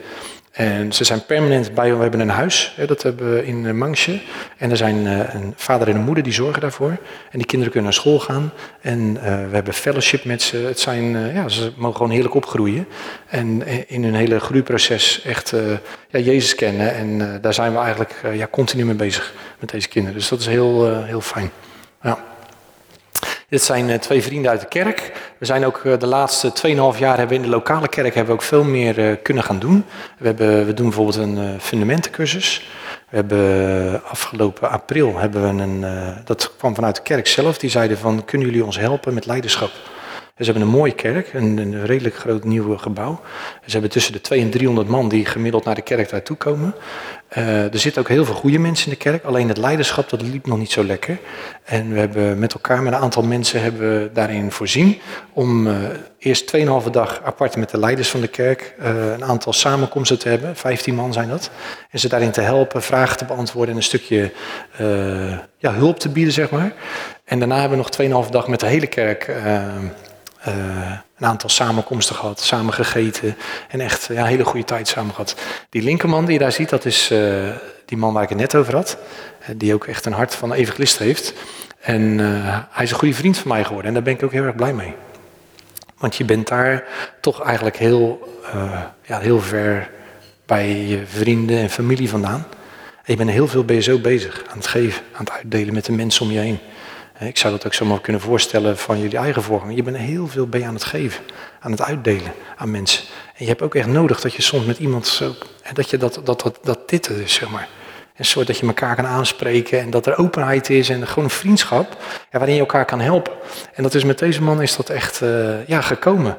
En ze zijn permanent bij, we hebben een huis, dat hebben we in Mangsje. En er zijn een vader en een moeder die zorgen daarvoor. En die kinderen kunnen naar school gaan. En we hebben fellowship met ze. Het zijn, ze mogen gewoon heerlijk opgroeien. En in hun hele groeiproces echt Jezus kennen. En daar zijn we eigenlijk continu mee bezig met deze kinderen. Dus dat is heel fijn. Ja. Dit zijn 2 vrienden uit de kerk. We zijn ook de laatste 2,5 jaar hebben we in de lokale kerk hebben we ook veel meer kunnen gaan doen. We doen bijvoorbeeld een fundamentencursus. We hebben afgelopen april dat kwam vanuit de kerk zelf. Die zeiden van, kunnen jullie ons helpen met leiderschap? Ze hebben een mooie kerk, een redelijk groot nieuw gebouw. Ze hebben tussen de 200 en 300 man die gemiddeld naar de kerk daartoe komen. Er zitten ook heel veel goede mensen in de kerk. Alleen het leiderschap, dat liep nog niet zo lekker. En we hebben met elkaar, met een aantal mensen, hebben we daarin voorzien. Om eerst 2,5 dag apart met de leiders van de kerk een aantal samenkomsten te hebben. 15 man zijn dat. En ze daarin te helpen, vragen te beantwoorden en een stukje hulp te bieden, zeg maar. En daarna hebben we nog 2,5 dag met de hele kerk een aantal samenkomsten gehad, samen gegeten en echt een hele goede tijd samen gehad. Die linkerman die je daar ziet, dat is die man waar ik het net over had, die ook echt een hart van evangelist heeft. En hij is een goede vriend van mij geworden en daar ben ik ook heel erg blij mee. Want je bent daar toch eigenlijk heel ver bij je vrienden en familie vandaan. En je bent heel veel zo bezig aan het geven, aan het uitdelen met de mensen om je heen. Ik zou dat ook zomaar kunnen voorstellen van jullie eigen voorganger. Je bent heel veel aan het geven, aan het uitdelen aan mensen. En je hebt ook echt nodig dat je soms met iemand zo, dat dit er is, zeg maar. Een soort dat je elkaar kan aanspreken en dat er openheid is en gewoon een vriendschap waarin je elkaar kan helpen. En dat is met deze man is dat echt gekomen.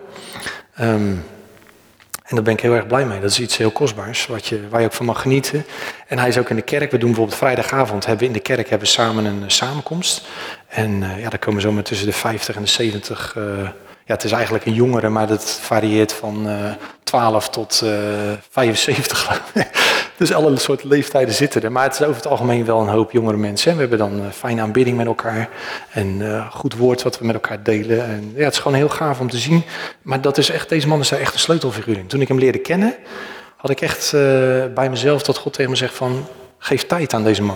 En daar ben ik heel erg blij mee. Dat is iets heel kostbaars, waar je ook van mag genieten. En hij is ook in de kerk. We doen bijvoorbeeld vrijdagavond, hebben we in de kerk samen een samenkomst. En daar komen zomaar tussen de 50 en de 70... het is eigenlijk een jongere, maar dat varieert van 12 tot 75 geloof ik. Dus alle soorten leeftijden zitten er. Maar het is over het algemeen wel een hoop jongere mensen. En we hebben dan fijne aanbidding met elkaar. En goed woord wat we met elkaar delen. En het is gewoon heel gaaf om te zien. Maar deze man is daar echt een sleutelfiguur in. Toen ik hem leerde kennen, had ik echt bij mezelf dat God tegen me zegt van, geef tijd aan deze man.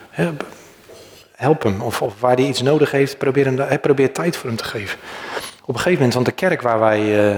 Help hem. Of waar hij iets nodig heeft, probeer tijd voor hem te geven. Op een gegeven moment, want de kerk waar wij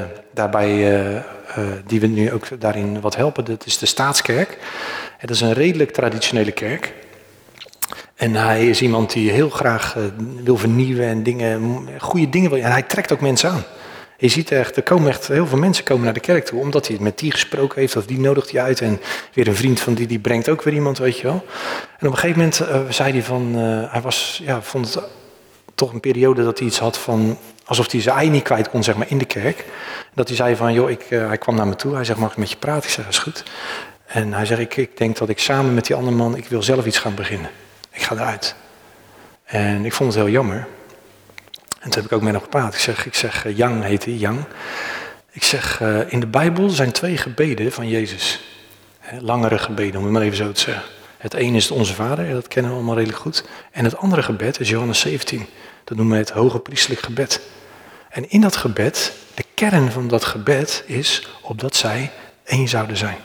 die we nu ook daarin wat helpen, dat is de Staatskerk. En dat is een redelijk traditionele kerk. En hij is iemand die heel graag wil vernieuwen en goede dingen wil. En hij trekt ook mensen aan. Je ziet echt, heel veel mensen komen naar de kerk toe, omdat hij met die gesproken heeft, of die nodigt hij uit. En weer een vriend van die brengt ook weer iemand, weet je wel. En op een gegeven moment zei hij van, vond het toch een periode dat hij iets had van, alsof hij zijn ei niet kwijt kon, zeg maar, in de kerk. Dat hij zei van, hij kwam naar me toe, hij zegt, mag ik met je praten? Ik zeg, dat is goed. En hij zegt, ik denk dat ik samen met die andere man, ik wil zelf iets gaan beginnen. Ik ga eruit. En ik vond het heel jammer. En toen heb ik ook met hem gepraat. Ik zeg, Jan heet hij, Jan. Ik zeg, in de Bijbel zijn 2 gebeden van Jezus. Langere gebeden, om het maar even zo te zeggen. Het ene is Onze Vader, dat kennen we allemaal redelijk goed. En het andere gebed is Johannes 17. Dat noemen we het hoge priestelijk gebed. En in dat gebed, de kern van dat gebed is, opdat zij één zouden zijn.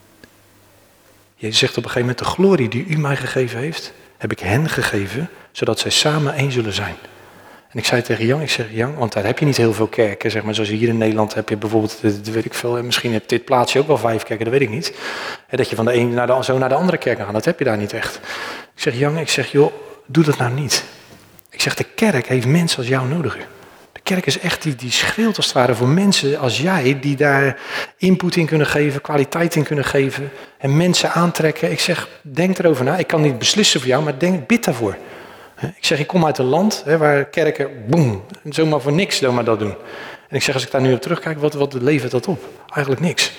Jezus zegt op een gegeven moment, de glorie die u mij gegeven heeft, heb ik hen gegeven, zodat zij samen één zullen zijn. En ik zei tegen Jan, want daar heb je niet heel veel kerken, zeg maar, zoals hier in Nederland heb je bijvoorbeeld, weet ik veel, misschien heb dit plaatsje ook wel 5 kerken, dat weet ik niet. Dat je van de ene naar de andere kerk gaat, dat heb je daar niet echt. Ik zeg, Jan, joh, doe dat nou niet. Ik zeg, de kerk heeft mensen als jou nodig. De kerk is echt, die schreeuwt als het ware voor mensen als jij, die daar input in kunnen geven, kwaliteit in kunnen geven en mensen aantrekken. Ik zeg, denk erover na. Ik kan niet beslissen voor jou, maar bid daarvoor. Ik zeg, ik kom uit een land waar kerken, boem, zomaar voor niks zomaar dat doen. En ik zeg, als ik daar nu op terugkijk, wat levert dat op? Eigenlijk niks.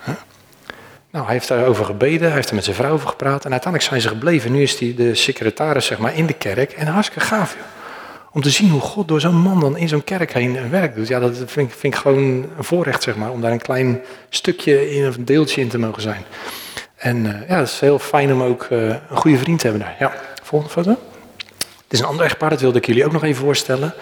Nou, hij heeft daarover gebeden, hij heeft er met zijn vrouw over gepraat en uiteindelijk zijn ze gebleven. Nu is hij de secretaris, zeg maar, in de kerk en hartstikke gaaf, joh. Om te zien hoe God door zo'n man dan in zo'n kerk heen een werk doet. Ja, dat vind ik gewoon een voorrecht, zeg maar, om daar een klein stukje in, of een deeltje in te mogen zijn. En het is heel fijn om ook een goede vriend te hebben daar. Ja, volgende foto. Dit is een ander echtpaar, dat wilde ik jullie ook nog even voorstellen.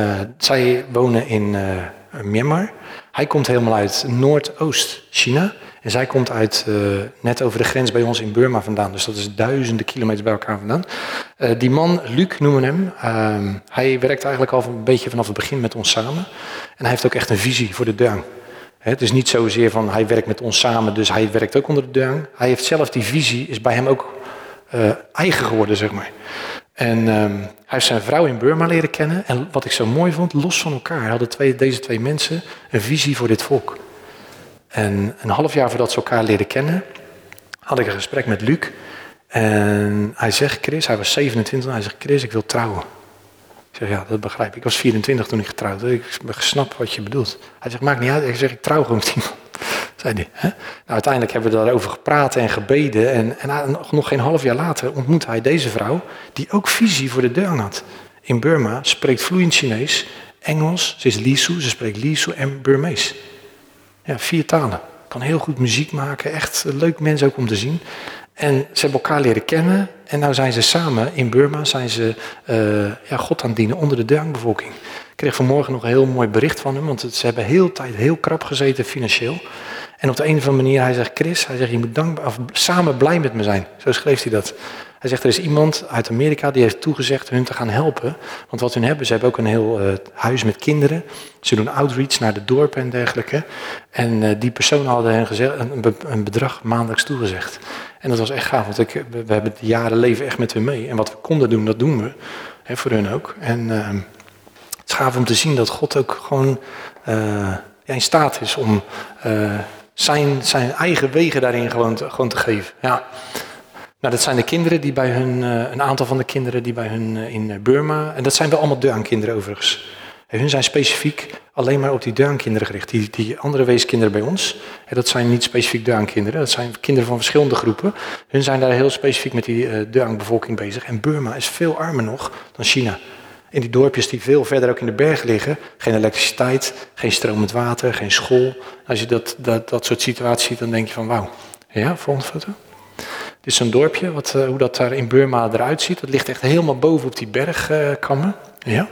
Zij wonen in Myanmar. Hij komt helemaal uit Noordoost-China. En zij komt uit net over de grens bij ons in Burma vandaan. Dus dat is duizenden kilometers bij elkaar vandaan. Die man, Luc noemen we hem. Hij werkt eigenlijk al een beetje vanaf het begin met ons samen. En hij heeft ook echt een visie voor de Deung. Het is niet zozeer van hij werkt met ons samen, dus hij werkt ook onder de Deung. Hij heeft zelf die visie, is bij hem ook eigen geworden, zeg maar. En hij heeft zijn vrouw in Burma leren kennen. En wat ik zo mooi vond, los van elkaar hadden deze twee mensen een visie voor dit volk. En een half jaar voordat ze elkaar leren kennen, had ik een gesprek met Luc. En hij zegt, Chris, hij was 27, hij zegt, Chris, ik wil trouwen. Ik zeg, ja, dat begrijp ik. Ik was 24 toen ik getrouwd was. Ik snap wat je bedoelt. Hij zegt, maakt niet uit. Ik zeg, ik trouw gewoon met iemand. Zei hij. Hè? Nou, uiteindelijk hebben we daarover gepraat en gebeden. En nog geen half jaar later ontmoette hij deze vrouw, die ook visie voor de Deung had. In Burma, spreekt vloeiend Chinees, Engels, ze is Lisu, ze spreekt Lisu en Burmees. Ja, 4 talen. Kan heel goed muziek maken. Echt een leuk mens ook om te zien. En ze hebben elkaar leren kennen. En nou zijn ze samen in Burma, zijn ze God aan het dienen onder de Deung-bevolking. Ik kreeg vanmorgen nog een heel mooi bericht van hem. Want ze hebben heel tijd heel krap gezeten financieel. En op de een of andere manier, hij zegt, Chris, je moet samen blij met me zijn. Zo schreef hij dat. Hij zegt, er is iemand uit Amerika die heeft toegezegd hun te gaan helpen. Want wat hun hebben, ze hebben ook een heel huis met kinderen. Ze doen outreach naar de dorpen en dergelijke. En die personen hadden hen gezegd, een bedrag maandelijks toegezegd. En dat was echt gaaf, want we hebben de jaren leven echt met hun mee. En wat we konden doen, dat doen we. Hè, voor hun ook. En het is gaaf om te zien dat God ook gewoon in staat is om zijn eigen wegen daarin gewoon te geven. Ja. Nou, dat zijn de kinderen die bij hun, een aantal van de kinderen die bij hun in Burma, en dat zijn wel allemaal Deung-kinderen overigens. En hun zijn specifiek alleen maar op die Deung-kinderen gericht. Die andere weeskinderen bij ons, dat zijn niet specifiek Deung-kinderen, dat zijn kinderen van verschillende groepen. Hun zijn daar heel specifiek met die Deung-bevolking bezig. En Burma is veel armer nog dan China. In die dorpjes die veel verder ook in de bergen liggen, geen elektriciteit, geen stromend water, geen school. Als je dat soort situaties ziet, dan denk je van wauw. Ja, volgende foto. Dit is zo'n dorpje, hoe dat daar in Burma eruit ziet. Dat ligt echt helemaal boven op die bergkammen. Ja.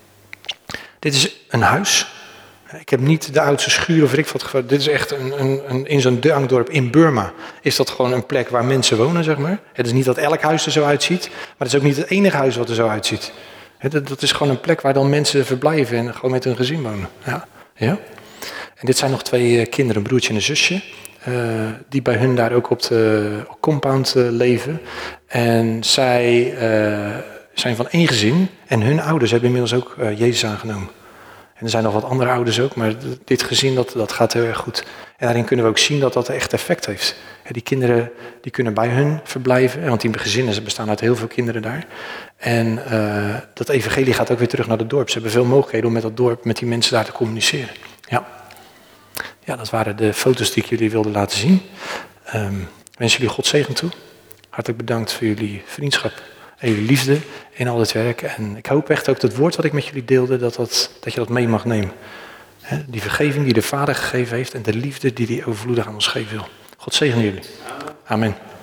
Dit is een huis. Ik heb niet de oudste schuur of weet ik wat. Dit is echt in zo'n Deung-dorp in Burma. Is dat gewoon een plek waar mensen wonen, zeg maar. Het is niet dat elk huis er zo uitziet. Maar het is ook niet het enige huis wat er zo uitziet. Dat is gewoon een plek waar dan mensen verblijven en gewoon met hun gezin wonen. Ja. Ja. En dit zijn nog 2 kinderen, een broertje en een zusje. Die bij hun daar ook op de compound leven. En zij zijn van 1 gezin. En hun ouders hebben inmiddels ook Jezus aangenomen. En er zijn nog wat andere ouders ook. Maar dit gezin, dat gaat heel erg goed. En daarin kunnen we ook zien dat dat echt effect heeft. Die kinderen die kunnen bij hun verblijven. Want die gezinnen bestaan uit heel veel kinderen daar. En dat evangelie gaat ook weer terug naar het dorp. Ze hebben veel mogelijkheden om met dat dorp, met die mensen daar te communiceren. Ja. Ja, dat waren de foto's die ik jullie wilde laten zien. Ik wens jullie God zegen toe. Hartelijk bedankt voor jullie vriendschap en jullie liefde in al dit werk. En ik hoop echt ook dat woord wat ik met jullie deelde, dat je dat mee mag nemen. Die vergeving die de Vader gegeven heeft en de liefde die hij overvloedig aan ons geven wil. God zegen jullie. Amen.